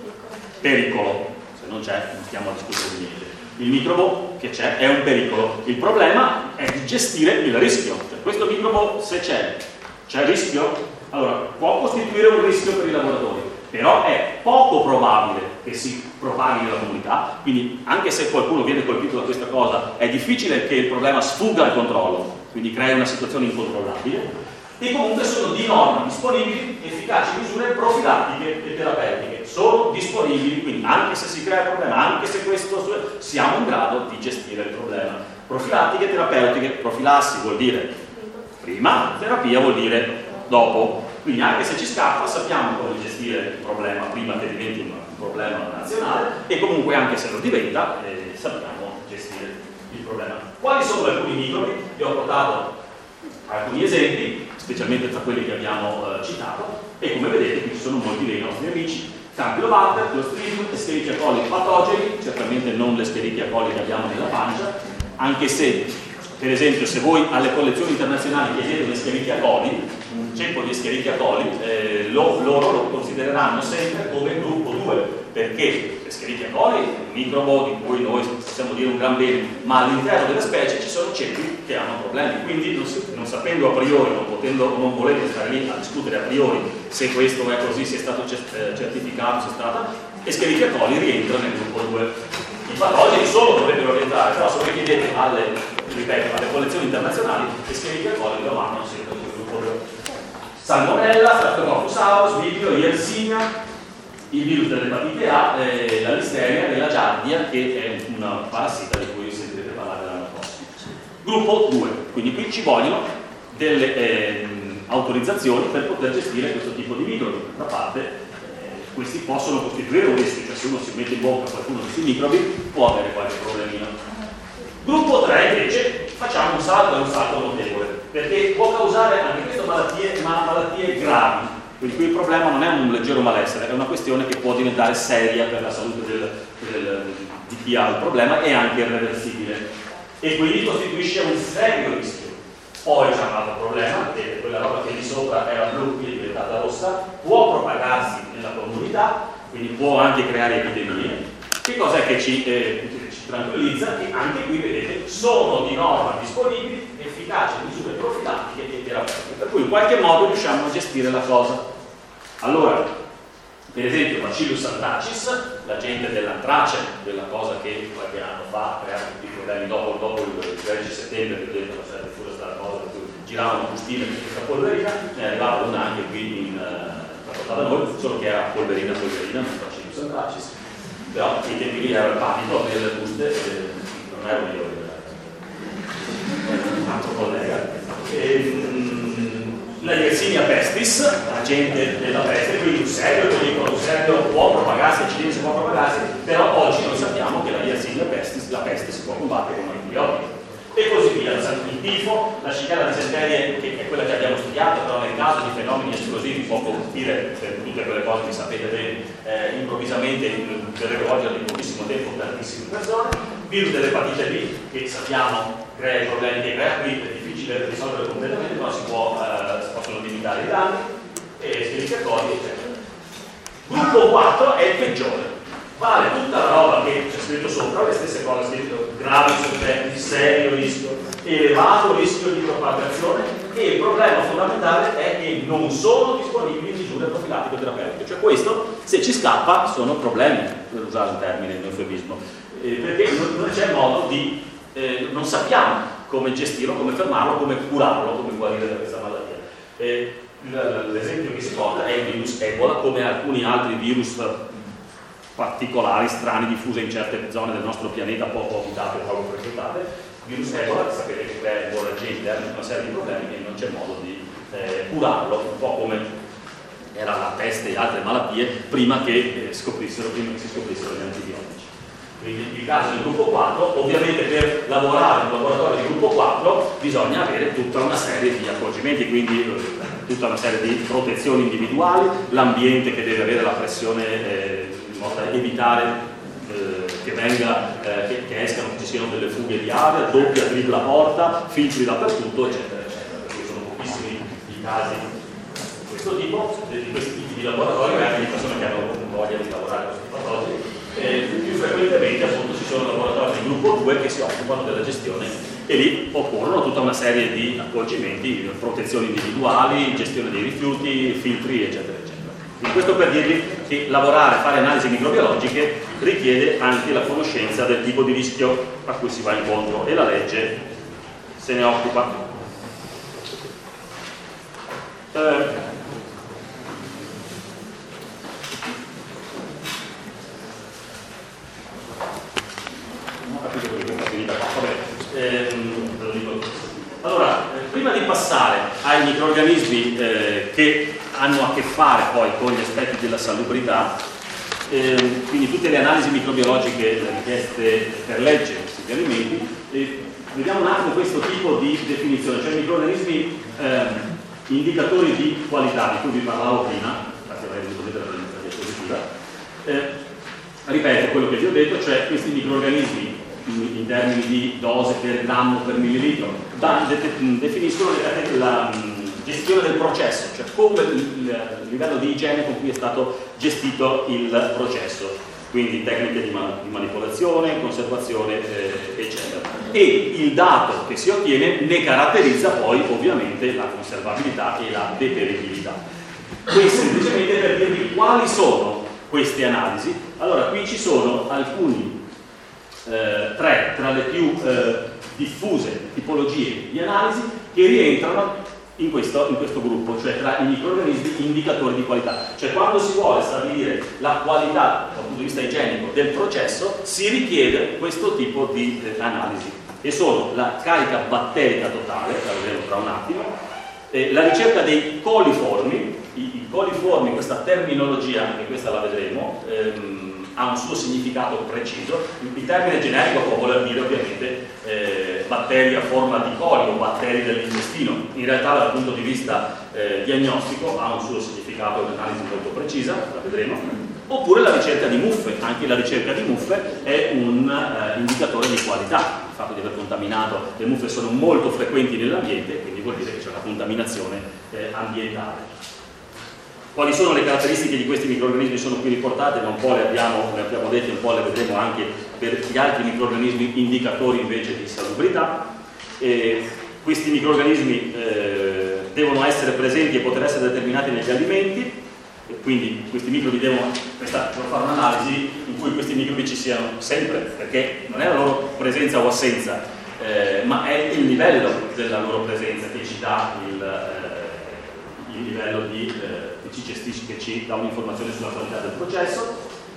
pericolo, se non c'è non stiamo a discutere di niente. Il microbo che c'è è un pericolo, il problema è di gestire il rischio. Cioè, questo microbo, se c'è, c'è rischio? Allora, può costituire un rischio per i lavoratori, però è poco probabile che si propaghi nella comunità, quindi anche se qualcuno viene colpito da questa cosa è difficile che il problema sfugga al controllo, quindi crea una situazione incontrollabile, e comunque sono di norma disponibili efficaci misure profilattiche e terapeutiche, sono disponibili, quindi anche se si crea il problema, anche se questo siamo in grado di gestire il problema. Profilattiche e terapeutiche, profilassi vuol dire prima, terapia vuol dire dopo. Quindi anche se ci scappa sappiamo come gestire il problema prima che diventi un problema nazionale, e comunque anche se lo diventa eh, sappiamo gestire il problema. Quali sono alcuni microbi? Vi ho portato alcuni esempi, specialmente tra quelli che abbiamo eh, citato, e come vedete qui ci sono molti dei nostri amici: Campylobacter, Clostridium, Escherichia coli patogeni, certamente non l'Escherichia coli che abbiamo nella pancia, anche se per esempio se voi alle collezioni internazionali chiedete un Escherichia coli, un ceppo di Escherichia coli, eh, lo, loro lo considereranno sempre come gruppo due, perché Escherichia coli è un microbo di cui noi possiamo dire un gran bene, ma all'interno delle specie ci sono ceppi che hanno problemi, quindi non, non sapendo a priori, non potendo, non volendo stare lì a discutere a priori se questo è così, se è stato certificato, se è stata, Escherichia coli rientra nel gruppo due. I patogeni solo dovrebbero rientrare, però se voi chiedete alle, ripeto, alle collezioni internazionali, Escherichia coli lo vanno sempre nel gruppo due. Salmonella, Streptococcus aureus, Vibrio, Yersinia, il virus dell'epatite A, eh, la listeria e la giardia, che è una parassita di cui sentirete parlare l'anno prossimo. Gruppo due, quindi qui ci vogliono delle eh, autorizzazioni per poter gestire questo tipo di microbi. D'altra parte, eh, questi possono costituire un rischio, cioè se uno si mette in bocca qualcuno di questi microbi può avere qualche problemino. Gruppo tre invece facciamo un salto e un salto notevole, perché può causare anche queste malattie, ma malattie gravi. Quindi qui il problema non è un leggero malessere, è una questione che può diventare seria per la salute del, del, di chi ha il problema, e anche irreversibile, e quindi costituisce un serio rischio. Poi c'è un altro problema, che quella roba che lì sopra era blu, qui è diventata rossa, può propagarsi nella comunità, quindi può anche creare epidemie. Che cos'è che ci, eh, ci tranquillizza? Che anche qui, vedete, sono di norma disponibili efficaci misure profilattiche e terapeutiche, per cui in qualche modo riusciamo a gestire la cosa. Allora, per esempio Bacillus anthracis, l'agente dell'antrace, quella cosa che qualche anno fa ha creato tutti i problemi dopo, dopo il tredici settembre, che dentro c'era diffusa questa cosa, per cui giravano bustine per questa polverina, ne è arrivata una anche qui in, uh, da noi, solo che era polverina polverina, non Bacillus anthracis, però i tempi lì era il panico delle buste e non ero migliore. Un altro collega. E, la Yersinia pestis, agente della peste, quindi un serio pericolo, un serio può propagarsi, accidenti può propagarsi, però oggi noi sappiamo che la Yersinia pestis, la peste si può combattere con antibiotici. E così via, il tifo, la Shigella dysenterie, che è quella che abbiamo studiato, però nel caso di fenomeni esplosivi può colpire per tutte quelle cose che sapete bene, eh, improvvisamente, per rivolgere in pochissimo tempo tantissime persone. Virus dell'epatite B, che sappiamo crea i problemi che crea qui, è difficile risolvere completamente, ma si, può, eh, si possono limitare i danni, e Escherichia coli, eccetera. Gruppo quattro è il peggiore, vale tutta la roba che c'è scritto sopra, le stesse cose scritto: gravi soggetti, serio rischio, elevato rischio di propagazione, e il problema fondamentale è che non sono disponibili misure profilattiche terapeutiche. Cioè questo, se ci scappa, sono problemi, per usare un termine, un eufemismo, eh, perché non, non c'è modo di, eh, non sappiamo come gestirlo, come fermarlo, come curarlo, come guarire da questa malattia. Eh, l'esempio che si porta è il virus Ebola, come alcuni altri virus particolari, strani, diffusi in certe zone del nostro pianeta poco abitate e poco frequentate. Il virus Ebola, sapete che crea emorragia interna, una serie di problemi e non c'è modo di eh, curarlo, un po' come era la peste e altre malattie prima che, eh, scoprissero, prima che si scoprissero gli antibiotici. Quindi il caso del gruppo quattro, ovviamente per lavorare in un laboratorio di gruppo quattro bisogna avere tutta una serie di accorgimenti, quindi eh, tutta una serie di protezioni individuali, l'ambiente che deve avere la pressione eh, in modo da evitare eh, che venga, eh, che, che escano, che ci siano delle fughe di aria, doppia, tripla porta, filtri dappertutto, eccetera, eccetera. Perché sono pochissimi i casi di questo tipo, di questi tipi di laboratori, e anche di persone che hanno voglia di lavorare con questi patologi. Eh, più frequentemente appunto ci sono laboratori di gruppo due che si occupano della gestione, e lì occorrono tutta una serie di accorgimenti, protezioni individuali, gestione dei rifiuti, filtri, eccetera, eccetera. Quindi questo per dirvi che lavorare, fare analisi microbiologiche richiede anche la conoscenza del tipo di rischio a cui si va incontro, e la legge se ne occupa. Eh, Ehm, ve lo dico. Allora, eh, prima di passare ai microrganismi eh, che hanno a che fare poi con gli aspetti della salubrità, ehm, quindi tutte le analisi microbiologiche richieste per legge sugli alimenti, eh, vediamo un attimo questo tipo di definizione, cioè microrganismi ehm, indicatori di qualità, di cui vi parlavo prima, infatti avrei voluto vedere la diapositiva. Eh, ripeto quello che vi ho detto, cioè questi microrganismi in, in termini di dose per grammo per millilitro da, de, definiscono la, la gestione del processo, cioè come il, il livello di igiene con cui è stato gestito il processo, quindi tecniche di, man, di manipolazione, conservazione, eh, eccetera. E il dato che si ottiene ne caratterizza poi ovviamente la conservabilità e la deperibilità. Questo semplicemente per dirvi quali sono queste analisi. Allora, qui ci sono alcuni eh, tre tra le più eh, diffuse tipologie di analisi che rientrano in questo, in questo gruppo, cioè tra i microrganismi indicatori di qualità. Cioè quando si vuole stabilire la qualità dal punto di vista igienico del processo si richiede questo tipo di eh, analisi, e sono la carica batterica totale, la vedremo tra un attimo, eh, la ricerca dei coliformi. I, i coliformi, questa terminologia, anche questa la vedremo, ehm, ha un suo significato preciso. Il termine generico può voler dire ovviamente eh, batteri a forma di coli o batteri dell'intestino. In realtà dal punto di vista eh, diagnostico ha un suo significato e un'analisi molto precisa, la vedremo. Oppure la ricerca di muffe, anche la ricerca di muffe è un eh, indicatore di qualità. Il fatto di aver contaminato, le muffe sono molto frequenti nell'ambiente, quindi vuol dire che c'è una contaminazione eh, ambientale. Quali sono le caratteristiche di questi microrganismi? Sono qui riportate, ma un po' le abbiamo, le abbiamo dette, un po' le vedremo anche per gli altri microrganismi indicatori invece di salubrità. E questi microrganismi eh, devono essere presenti e poter essere determinati negli alimenti, e quindi questi microbi devono, questa, devo fare un'analisi in cui questi microbi ci siano sempre, perché non è la loro presenza o assenza, eh, ma è il livello della loro presenza che ci dà il, eh, il livello di eh, Ci gestisce, che ci dà un'informazione sulla qualità del processo.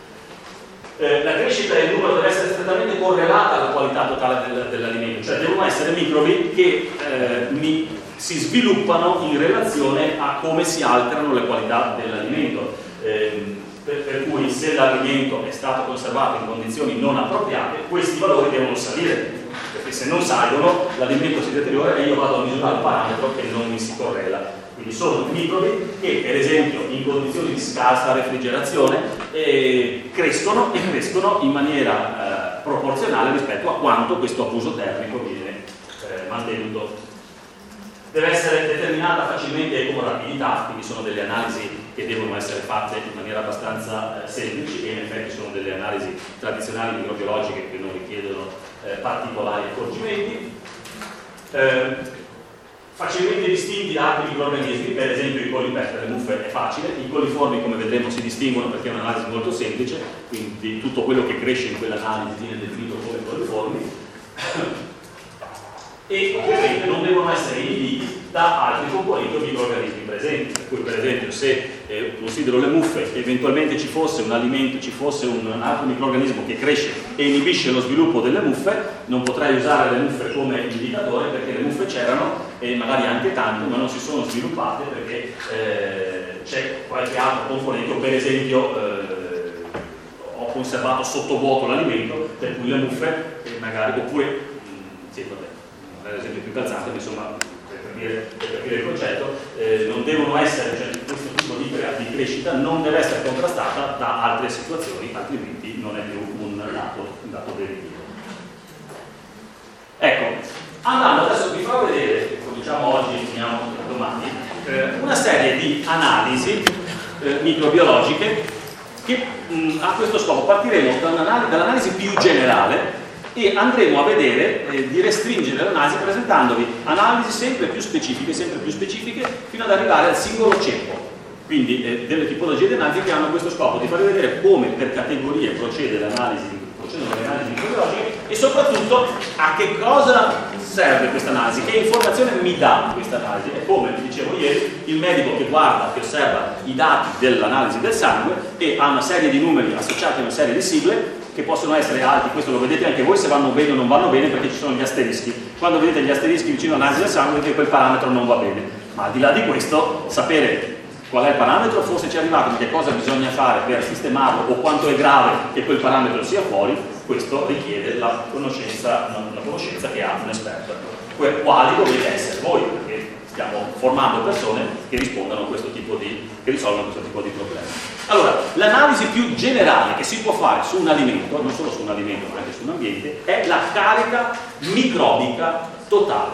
Eh, la crescita del numero deve essere strettamente correlata alla qualità totale del, dell'alimento, cioè devono essere microbi che eh, mi, si sviluppano in relazione a come si alterano le qualità dell'alimento. Eh, per, per cui se l'alimento è stato conservato in condizioni non appropriate, questi valori devono salire, perché se non salgono l'alimento si deteriora e io vado a misurare un parametro che non mi si correla. Quindi sono microbi che per esempio in condizioni di scarsa refrigerazione eh, crescono e crescono in maniera eh, proporzionale rispetto a quanto questo abuso termico viene eh, mantenuto. Deve essere determinata facilmente con rapidità, quindi sono delle analisi che devono essere fatte in maniera abbastanza eh, semplice, e in effetti sono delle analisi tradizionali microbiologiche che non richiedono eh, particolari accorgimenti. Eh, facilmente distinti da altri microrganismi, per esempio i colipet, le muffe è facile, i coliformi come vedremo si distinguono perché è un'analisi molto semplice, quindi tutto quello che cresce in quell'analisi viene definito come coliformi, e ovviamente non devono essere inibiti da altri componenti o microrganismi presenti, per cui per esempio se eh, considero le muffe, eventualmente ci fosse un alimento, ci fosse un altro microrganismo che cresce e inibisce lo sviluppo delle muffe, non potrei usare le muffe come indicatore, perché le muffe c'erano e magari anche tante, ma non si sono sviluppate perché eh, c'è qualche altro componente, o per esempio eh, ho conservato sottovuoto l'alimento, per cui le muffe eh, magari, oppure mh, sì, vabbè, non è l'esempio più calzante, ma insomma per capire, per capire il concetto, eh, non devono essere, cioè questo tipo di, di crescita non deve essere contrastata da altre situazioni, altrimenti non è più un dato, un dato veritiero. Ecco, andando adesso vi farò vedere, cominciamo oggi e finiamo domani, eh, una serie di analisi eh, microbiologiche che mh, a questo scopo partiremo da dall'analisi più generale e andremo a vedere eh, di restringere l'analisi presentandovi analisi sempre più specifiche, sempre più specifiche, fino ad arrivare al singolo ceppo. Quindi eh, delle tipologie di analisi che hanno questo scopo di farvi vedere come per categorie procede l'analisi, procedono le analisi microbiologiche e soprattutto a che cosa serve questa analisi, che informazione mi dà questa analisi. È come vi dicevo ieri, il medico che guarda, che osserva i dati dell'analisi del sangue e ha una serie di numeri associati a una serie di sigle che possono essere alti, questo lo vedete anche voi se vanno bene o non vanno bene perché ci sono gli asterischi. Quando vedete gli asterischi vicino all'analisi del sangue vedete che quel parametro non va bene, ma al di là di questo sapere qual è il parametro, forse ci è arrivato, ma che cosa bisogna fare per sistemarlo o quanto è grave che quel parametro sia fuori, questo richiede la conoscenza, la conoscenza che ha un esperto, quali dovete essere voi, perché stiamo formando persone che rispondano a questo tipo di, che risolvono questo tipo di problemi. Allora, l'analisi più generale che si può fare su un alimento, non solo su un alimento ma anche su un ambiente, è la carica microbica totale.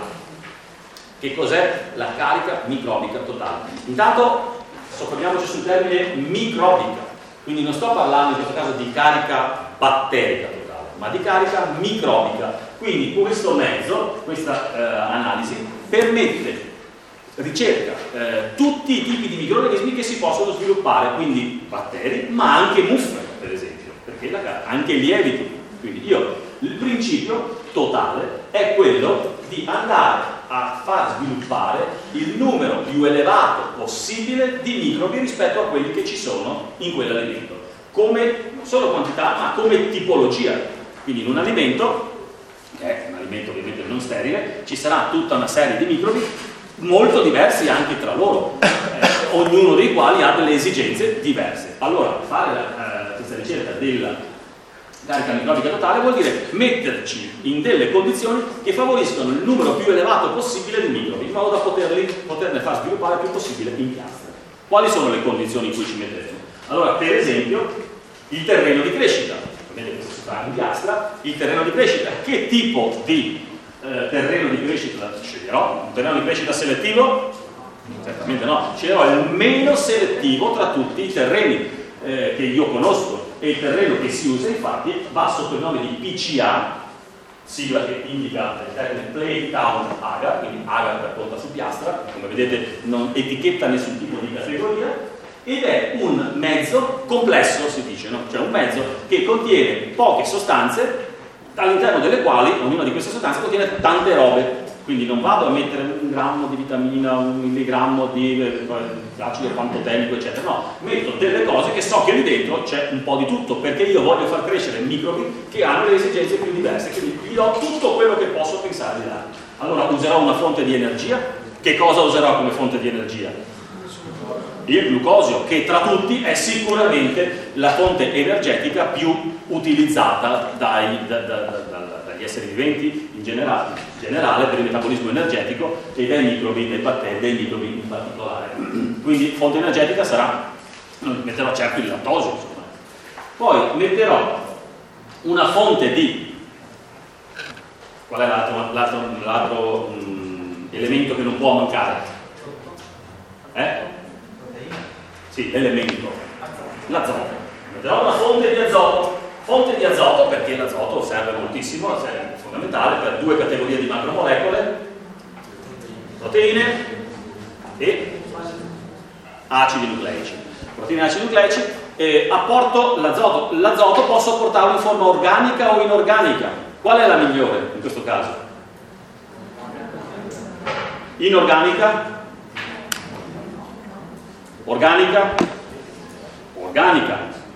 Che cos'è la carica microbica totale? Intanto soffermiamoci sul termine microbica, quindi non sto parlando in questo caso di carica batterica totale, ma di carica microbica. Quindi questo mezzo, questa eh, analisi, permette, ricerca eh, tutti i tipi di microrganismi che si possono sviluppare, quindi batteri, ma anche muffe, per esempio, perché la, anche lieviti. Quindi io, il principio totale è quello di andare a far sviluppare il numero più elevato possibile di microbi rispetto a quelli che ci sono in quell'alimento, come non solo quantità ma come tipologia. Quindi in un alimento, che è un alimento ovviamente non sterile, ci sarà tutta una serie di microbi molto diversi anche tra loro, eh, ognuno dei quali ha delle esigenze diverse. Allora fare la, eh, questa ricerca della carica microbica totale vuol dire metterci in delle condizioni che favoriscono il numero più elevato possibile di microbi, in modo da poterli, poterne far sviluppare il più possibile in piastre. Quali sono le condizioni in cui ci metteremo? Allora, per esempio, il terreno di crescita. Vedete questo si fa in piastra. Il terreno di crescita. Che tipo di eh, terreno di crescita sceglierò? Un terreno di crescita selettivo? Certamente no. Sceglierò il meno selettivo tra tutti i terreni eh, che io conosco. E il terreno che si usa infatti va sotto il nome di P C A, sigla che indica il termine Play Count Agar, quindi Agar per conta su piastra, come vedete non etichetta nessun tipo di categoria, ed è un mezzo complesso, si dice, no? Cioè un mezzo che contiene poche sostanze, all'interno delle quali ognuna di queste sostanze contiene tante robe. Quindi non vado a mettere un grammo di vitamina, un milligrammo di eh, acido pantotenico, eccetera. No, metto delle cose che so che lì dentro c'è un po' di tutto, perché io voglio far crescere microbi che hanno delle esigenze più diverse, quindi gli do tutto quello che posso pensare di dare. Allora userò una fonte di energia. Che cosa userò come fonte di energia? Il glucosio, che tra tutti è sicuramente la fonte energetica più utilizzata dai, da, da, da, da, dagli esseri viventi in generale, in generale per il metabolismo energetico e dai microbi, dai batteri, dai microbi in particolare. Quindi fonte energetica sarà, metterò certo il lattosio, insomma. Poi metterò una fonte di, qual è l'altro, l'altro, l'altro um, elemento che non può mancare? Eh? sì, l'elemento, l'azoto. Metterò una fonte di azoto, fonte di azoto perché l'azoto serve moltissimo, è fondamentale per due categorie di macromolecole, proteine e acidi nucleici. Proteine e acidi nucleici, eh, apporto l'azoto. L'azoto posso portarlo in forma organica o inorganica. Qual è la migliore in questo caso? Inorganica? Organica? Organica.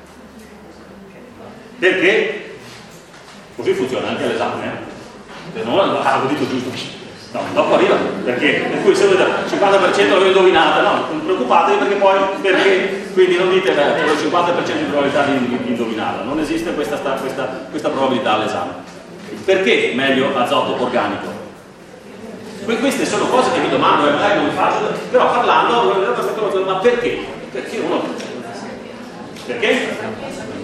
Perché? Così funziona anche all'esame, eh? Se no, ah, l'ho detto giusto. No, dopo arriva, perché? Per cui se il cinquanta per cento l'ho indovinata, no, non preoccupatevi perché poi, perché, quindi non dite che ho il cinquanta per cento di probabilità di, di indovinarla, non esiste questa, questa, questa probabilità all'esame. Perché meglio azoto organico? Queste sono cose che mi domando, e magari non mi faccio, però parlando, ma perché? Perché uno... Perché?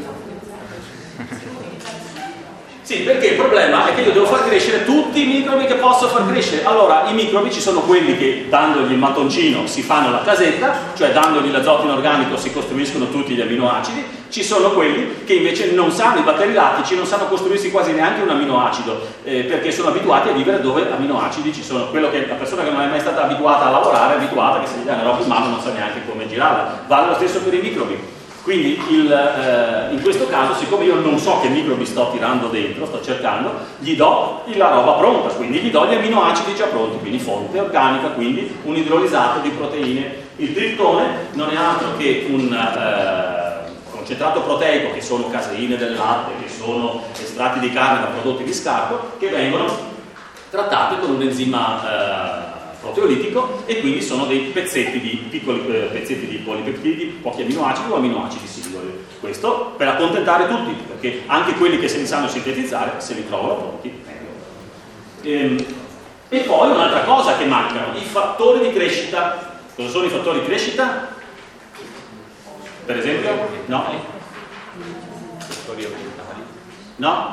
Sì, perché il problema è che io devo far crescere tutti i microbi che posso far crescere. Allora, i microbi ci sono quelli che dandogli il mattoncino si fanno la casetta, cioè dandogli l'azoto inorganico si costruiscono tutti gli aminoacidi. Ci sono quelli che invece non sanno, i batteri lattici non sanno costruirsi quasi neanche un aminoacido, eh, perché sono abituati a vivere dove aminoacidi ci sono. Quello che la persona che non è mai stata abituata a lavorare è abituata che se gli dà una roba in mano non sa neanche come girarla. Vale lo stesso per i microbi. Quindi il, eh, in questo caso, siccome io non so che microbi sto tirando dentro, sto cercando, gli do la roba pronta, quindi gli do gli aminoacidi già pronti, quindi fonte organica, quindi un idrolizzato di proteine. Il triptone non è altro che un eh, concentrato proteico, che sono caseine del latte, che sono estratti di carne da prodotti di scarto, che vengono trattati con un enzima eh, proteolitico e quindi sono dei pezzetti di piccoli eh, pezzetti di polipeptidi, pochi aminoacidi o aminoacidi singoli. Questo per accontentare tutti, perché anche quelli che se li sanno sintetizzare, se li trovano pronti, meglio. E, e poi un'altra cosa che mancano, i fattori di crescita. Cosa sono i fattori di crescita? Per esempio? No? Fattori ambientali? No?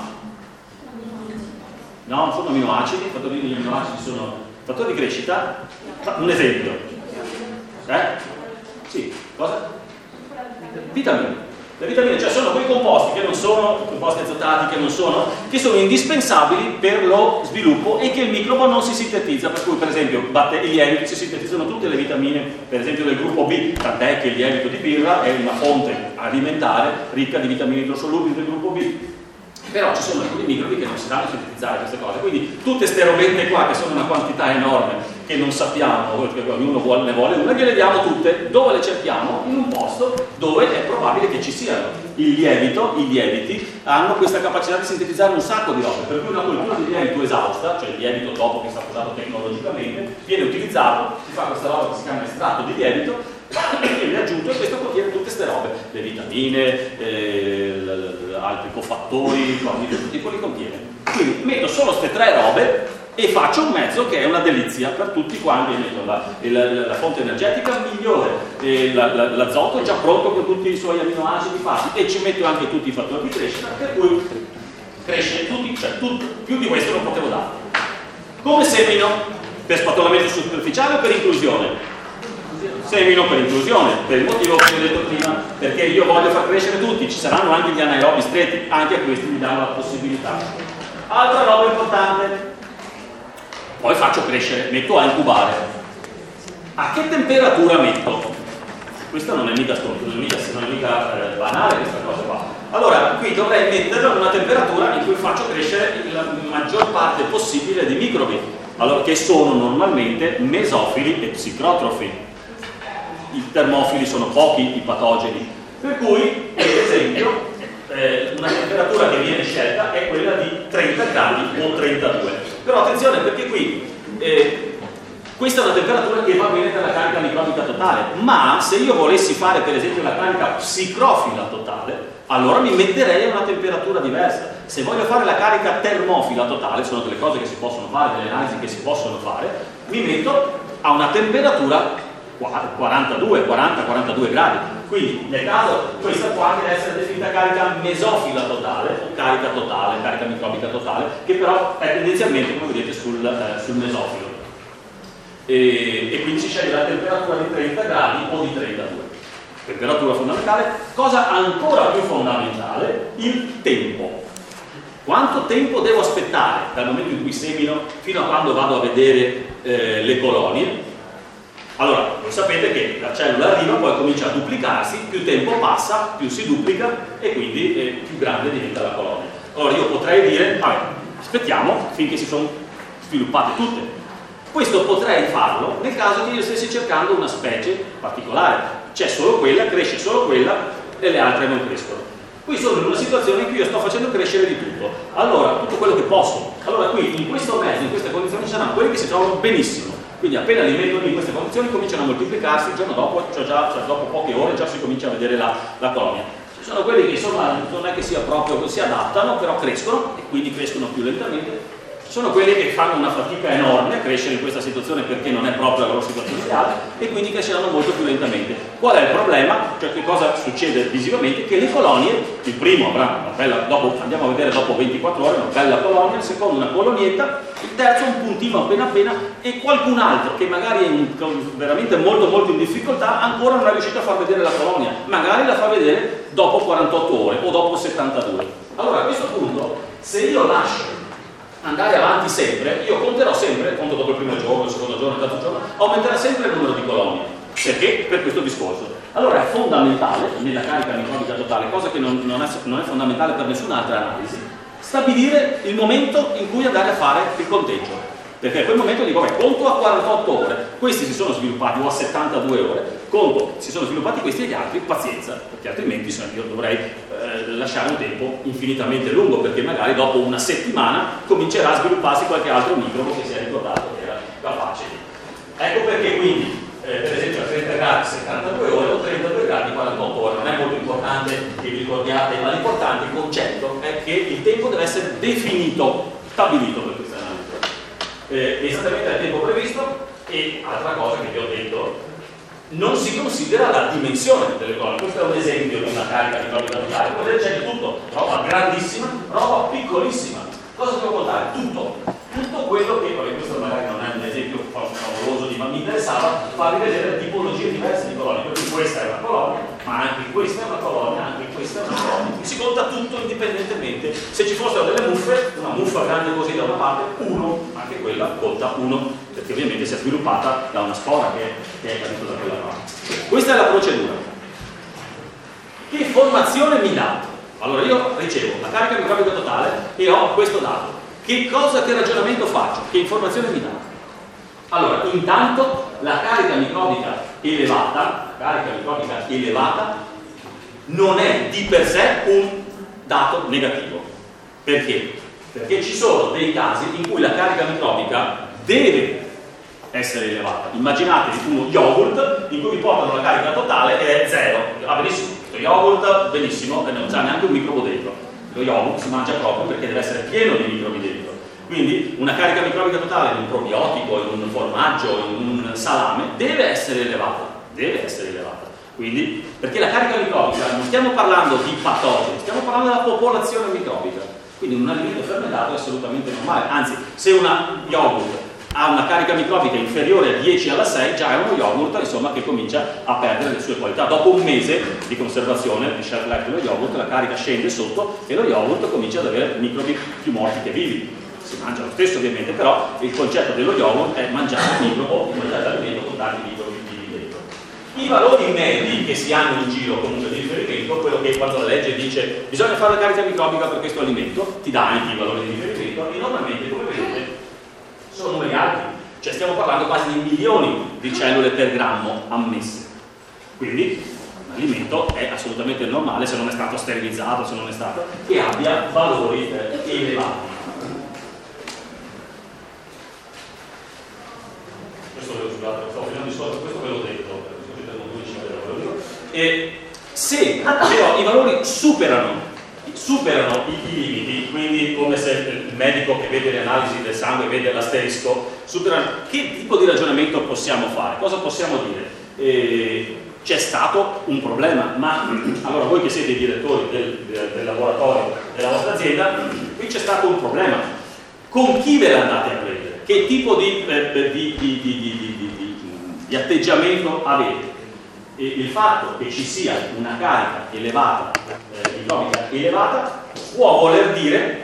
No, non sono aminoacidi, i fattori di aminoacidi sono fattori di crescita. Un esempio. Eh? Sì, cosa? Vitamine. Le vitamine, cioè sono quei composti che non sono, composti azotati che non sono, che sono indispensabili per lo sviluppo e che il microbo non si sintetizza, per cui per esempio i lieviti si sintetizzano tutte le vitamine, per esempio del gruppo B, tant'è che il lievito di birra è una fonte alimentare ricca di vitamine idrosolubili del gruppo B. Però ci sono alcuni microbi che non si danno a sintetizzare queste cose, quindi tutte queste robette qua che sono una quantità enorme che non sappiamo, perché ognuno vuole, ne vuole una, gliele diamo tutte. Dove le cerchiamo? In un posto dove è probabile che ci siano. Il lievito, i lieviti hanno questa capacità di sintetizzare un sacco di robe, per cui una coltura di lievito esausta, cioè il lievito dopo che è stato usato tecnologicamente, viene utilizzato, si fa questa roba che si chiama estratto di lievito e viene aggiunto, e questo contiene tutte queste robe, le vitamine, eh, l- l- altri cofattori, cose di questo tipo li contiene. Quindi metto solo queste tre robe e faccio un mezzo che è una delizia per tutti quanti. Metto la, la, la fonte energetica migliore, e la, la, l'azoto è già pronto con tutti i suoi aminoacidi fatti e ci metto anche tutti i fattori di crescita, per cui cresce tutti, cioè tutto, più di questo non potevo dare. Come semino? Per spatolamento superficiale o per inclusione? Semino per inclusione, per il motivo che ho detto prima, perché io voglio far crescere tutti, ci saranno anche gli anaerobi stretti, anche a questi mi danno la possibilità. Altra roba importante, poi faccio crescere, metto a incubare. A che temperatura metto? Questa non è mica sconto, non è mica, non è mica eh, banale questa cosa qua. Allora, qui dovrei metterlo in una temperatura in cui faccio crescere la maggior parte possibile di microbi, allora, che sono normalmente mesofili e psicotrofi. I termofili sono pochi, i patogeni, per cui per esempio eh, una temperatura che viene scelta è quella di trenta gradi o trentadue. Però attenzione, perché qui eh, questa è una temperatura che va bene per la carica microbica totale, ma se io volessi fare per esempio la carica psicrofila totale, allora mi metterei a una temperatura diversa. Se voglio fare la carica termofila totale, sono delle cose che si possono fare, delle analisi che si possono fare, mi metto a una temperatura quarantadue, quaranta quarantadue gradi. Quindi nel caso questa qua deve essere definita carica mesofila totale o carica totale, carica microbica totale, che però è tendenzialmente, come vedete, sul, eh, sul mesofilo. E, e quindi si sceglie la temperatura di trenta gradi o di trentadue. temperatura fondamentale. Cosa ancora più fondamentale? Il tempo. Quanto tempo devo aspettare dal momento in cui semino fino a quando vado a vedere eh, le colonie? Allora, voi sapete che la cellula arriva, poi comincia a duplicarsi, più tempo passa, più si duplica e quindi eh, più grande diventa la colonia. Allora io potrei dire, vabbè, aspettiamo finché si sono sviluppate tutte. Questo potrei farlo nel caso che io stessi cercando una specie particolare. C'è solo quella, cresce solo quella e le altre non crescono. Qui sono in una situazione in cui io sto facendo crescere di tutto. Allora, tutto quello che posso. Allora qui, in questo mezzo, in queste condizioni, ci saranno quelli che si trovano benissimo. Quindi appena li metto in queste condizioni cominciano a moltiplicarsi, il giorno dopo, cioè già, cioè dopo poche ore, già si comincia a vedere la, la colonia. Ci sono quelli che insomma non è che sia proprio, si adattano, però crescono e quindi crescono più lentamente. Sono quelli che fanno una fatica enorme a crescere in questa situazione perché non è proprio la loro situazione ideale e quindi cresceranno molto più lentamente. Qual è il problema? Cioè che cosa succede visivamente? Che le colonie, il primo avrà una bella, dopo, andiamo a vedere dopo ventiquattro ore, una bella colonia, il secondo una colonietta, il terzo un puntino appena appena e qualcun altro che magari è in, veramente molto molto in difficoltà ancora non è riuscito a far vedere la colonia, magari la fa vedere dopo quarantotto ore o dopo settantadue. Allora a questo punto, se io lascio andare avanti sempre, io conterò sempre, conto dopo il primo giorno, il secondo giorno, il terzo giorno, aumenterà sempre il numero di colonie. Perché? Per questo discorso. Allora è fondamentale, nella carica microbica totale, cosa che non, non, è, non è fondamentale per nessun'altra analisi, stabilire il momento in cui andare a fare il conteggio. Perché a quel momento dico, beh, conto a quarantotto ore, questi si sono sviluppati, o a settantadue ore, conto, si sono sviluppati questi e gli altri, pazienza, perché altrimenti io dovrei eh, lasciare un tempo infinitamente lungo, perché magari dopo una settimana comincerà a svilupparsi qualche altro microbo che si è ricordato che era capace di. Ecco perché quindi, eh, per esempio a trenta gradi settantadue ore o trentadue gradi quarantotto ore, non è molto importante che vi ricordiate, ma l'importante, il concetto, è che il tempo deve essere definito, stabilito per questa analisi. Eh, esattamente al tempo previsto. E altra cosa che vi ho detto, non si considera la dimensione delle colonie. Questo è un esempio di una carica microbica totale. Come c'è di tutto, roba grandissima, roba piccolissima. Cosa devo contare? Tutto, tutto quello che, vabbè, questo magari non è un esempio favoloso di, ma mi interessava farvi vedere tipologie diverse di colonie. Quindi questa è una colonia, ma anche questa è una colonia, anche questa è una colonia. Si conta tutto indipendentemente. Se ci fossero delle muffe, una muffa grande così da una parte, uno, anche quella conta uno, perché ovviamente si è sviluppata da una spora che, che è caduta da quella parte. Questa è la procedura. Che informazione mi dà? Allora io ricevo la carica microbica totale e ho questo dato. Che cosa, che ragionamento faccio? Che informazione mi dà? Allora, intanto la carica microbica elevata, la carica microbica elevata non è di per sé un dato negativo. Perché? Perché ci sono dei casi in cui la carica microbica deve essere elevata. Immaginatevi uno yogurt in cui vi portano la carica totale e è zero. Ah, benissimo, questo yogurt benissimo e non c'è neanche un microbo dentro. Lo yogurt si mangia proprio perché deve essere pieno di microbi dentro. Quindi una carica microbica totale in un probiotico, in un formaggio, in un salame deve essere elevata, deve essere elevata. Quindi, perché la carica microbica, non stiamo parlando di patogeni, stiamo parlando della popolazione microbica. Quindi un alimento fermentato è assolutamente normale. Anzi, se una yogurt ha una carica microbica inferiore a dieci alla sei, già è uno yogurt insomma, che comincia a perdere le sue qualità. Dopo un mese di conservazione di shelf life dello yogurt, la carica scende sotto e lo yogurt comincia ad avere microbi più morti che vivi. Si mangia lo stesso ovviamente, però il concetto dello yogurt è mangiare il microbo in qualità di alimento con tanti microbi vivi dentro. I valori medi che si hanno in giro comunque di riferimento, quello che quando la legge dice bisogna fare la carica microbica per questo alimento, ti dà anche i valori di riferimento e normalmente, come vedete, sono numeri alti, cioè stiamo parlando quasi di milioni di cellule per grammo ammesse. Quindi un alimento è assolutamente normale, se non è stato sterilizzato, se non è stato, che abbia valori eh, elevati. Questo ve l'ho scusate, stavo finendo di solito, questo ve l'ho detto, e se però i valori superano superano i, i limiti, quindi come se il medico che vede le analisi del sangue vede l'asterisco, superano, che tipo di ragionamento possiamo fare? Cosa possiamo dire? Eh, c'è stato un problema, ma allora voi che siete i direttori del, del, del laboratorio della vostra azienda, qui c'è stato un problema. Con chi ve la andate a prendere? Che tipo di, eh, di, di, di, di, di, di, di atteggiamento avete? E il fatto che ci sia una carica elevata, eh, microbica elevata, può voler dire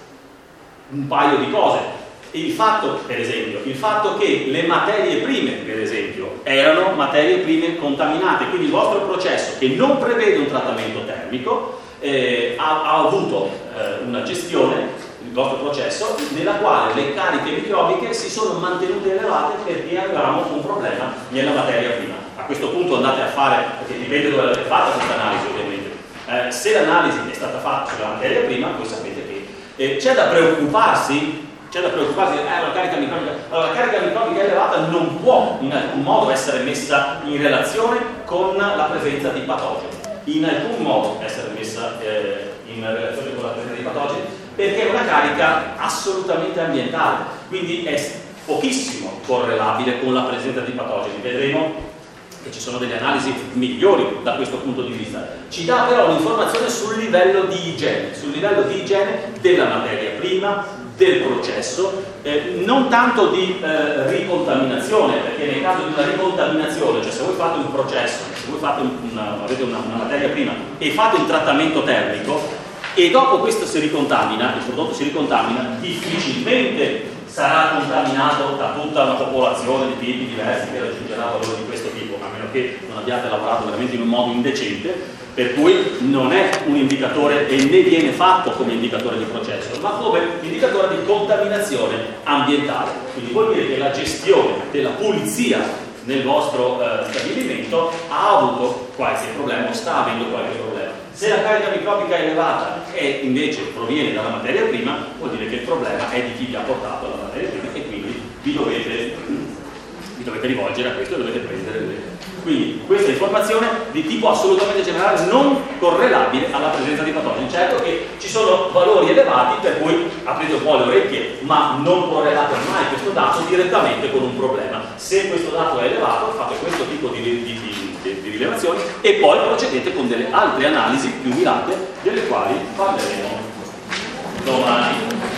un paio di cose. Il fatto, per esempio, il fatto che le materie prime, per esempio, erano materie prime contaminate, quindi il vostro processo, che non prevede un trattamento termico, eh, ha, ha avuto eh, una gestione, il vostro processo, nella quale le cariche microbiche si sono mantenute elevate perché avevamo un problema nella materia prima. A questo punto andate a fare, perché dipende dove l'avete fatta questa analisi ovviamente, eh, se l'analisi è stata fatta sulla materia prima, voi sapete che eh, c'è da preoccuparsi. C'è da preoccuparsi, eh, la carica microbica. Allora, la carica microbica elevata non può in alcun modo essere messa in relazione con la presenza di patogeni. In alcun modo essere messa eh, in relazione con la presenza di patogeni, perché è una carica assolutamente ambientale, quindi è pochissimo correlabile con la presenza di patogeni. Vedremo che ci sono delle analisi migliori da questo punto di vista. Ci dà però un'informazione sul livello di igiene, sul livello di igiene della materia prima, del processo, eh, non tanto di eh, ricontaminazione, perché nel caso di una ricontaminazione, cioè se voi fate un processo, se voi fate una, avete una, una materia prima e fate un trattamento termico e dopo questo si ricontamina, il prodotto si ricontamina, difficilmente sarà contaminato da tutta una popolazione di tipi diversi che raggiungerà valori di questo tipo, a meno che non abbiate lavorato veramente in un modo indecente, per cui non è un indicatore e né viene fatto come indicatore di processo, ma come indicatore di contaminazione ambientale. Quindi vuol dire che la gestione della pulizia nel vostro eh, stabilimento ha avuto qualche problema o sta avendo qualche problema. Se la carica microbica è elevata e invece proviene dalla materia prima, vuol dire che il problema è di chi vi ha portato la materia prima e quindi vi dovete, vi dovete rivolgere a questo e dovete prendere le... Quindi questa informazione di tipo assolutamente generale, non correlabile alla presenza di patogeni. Certo che ci sono valori elevati per cui aprite un po' le orecchie, ma non correlate mai questo dato direttamente con un problema. Se questo dato è elevato, fate questo tipo di, di, di, di, di rilevazioni e poi procedete con delle altre analisi più mirate, delle quali parleremo domani.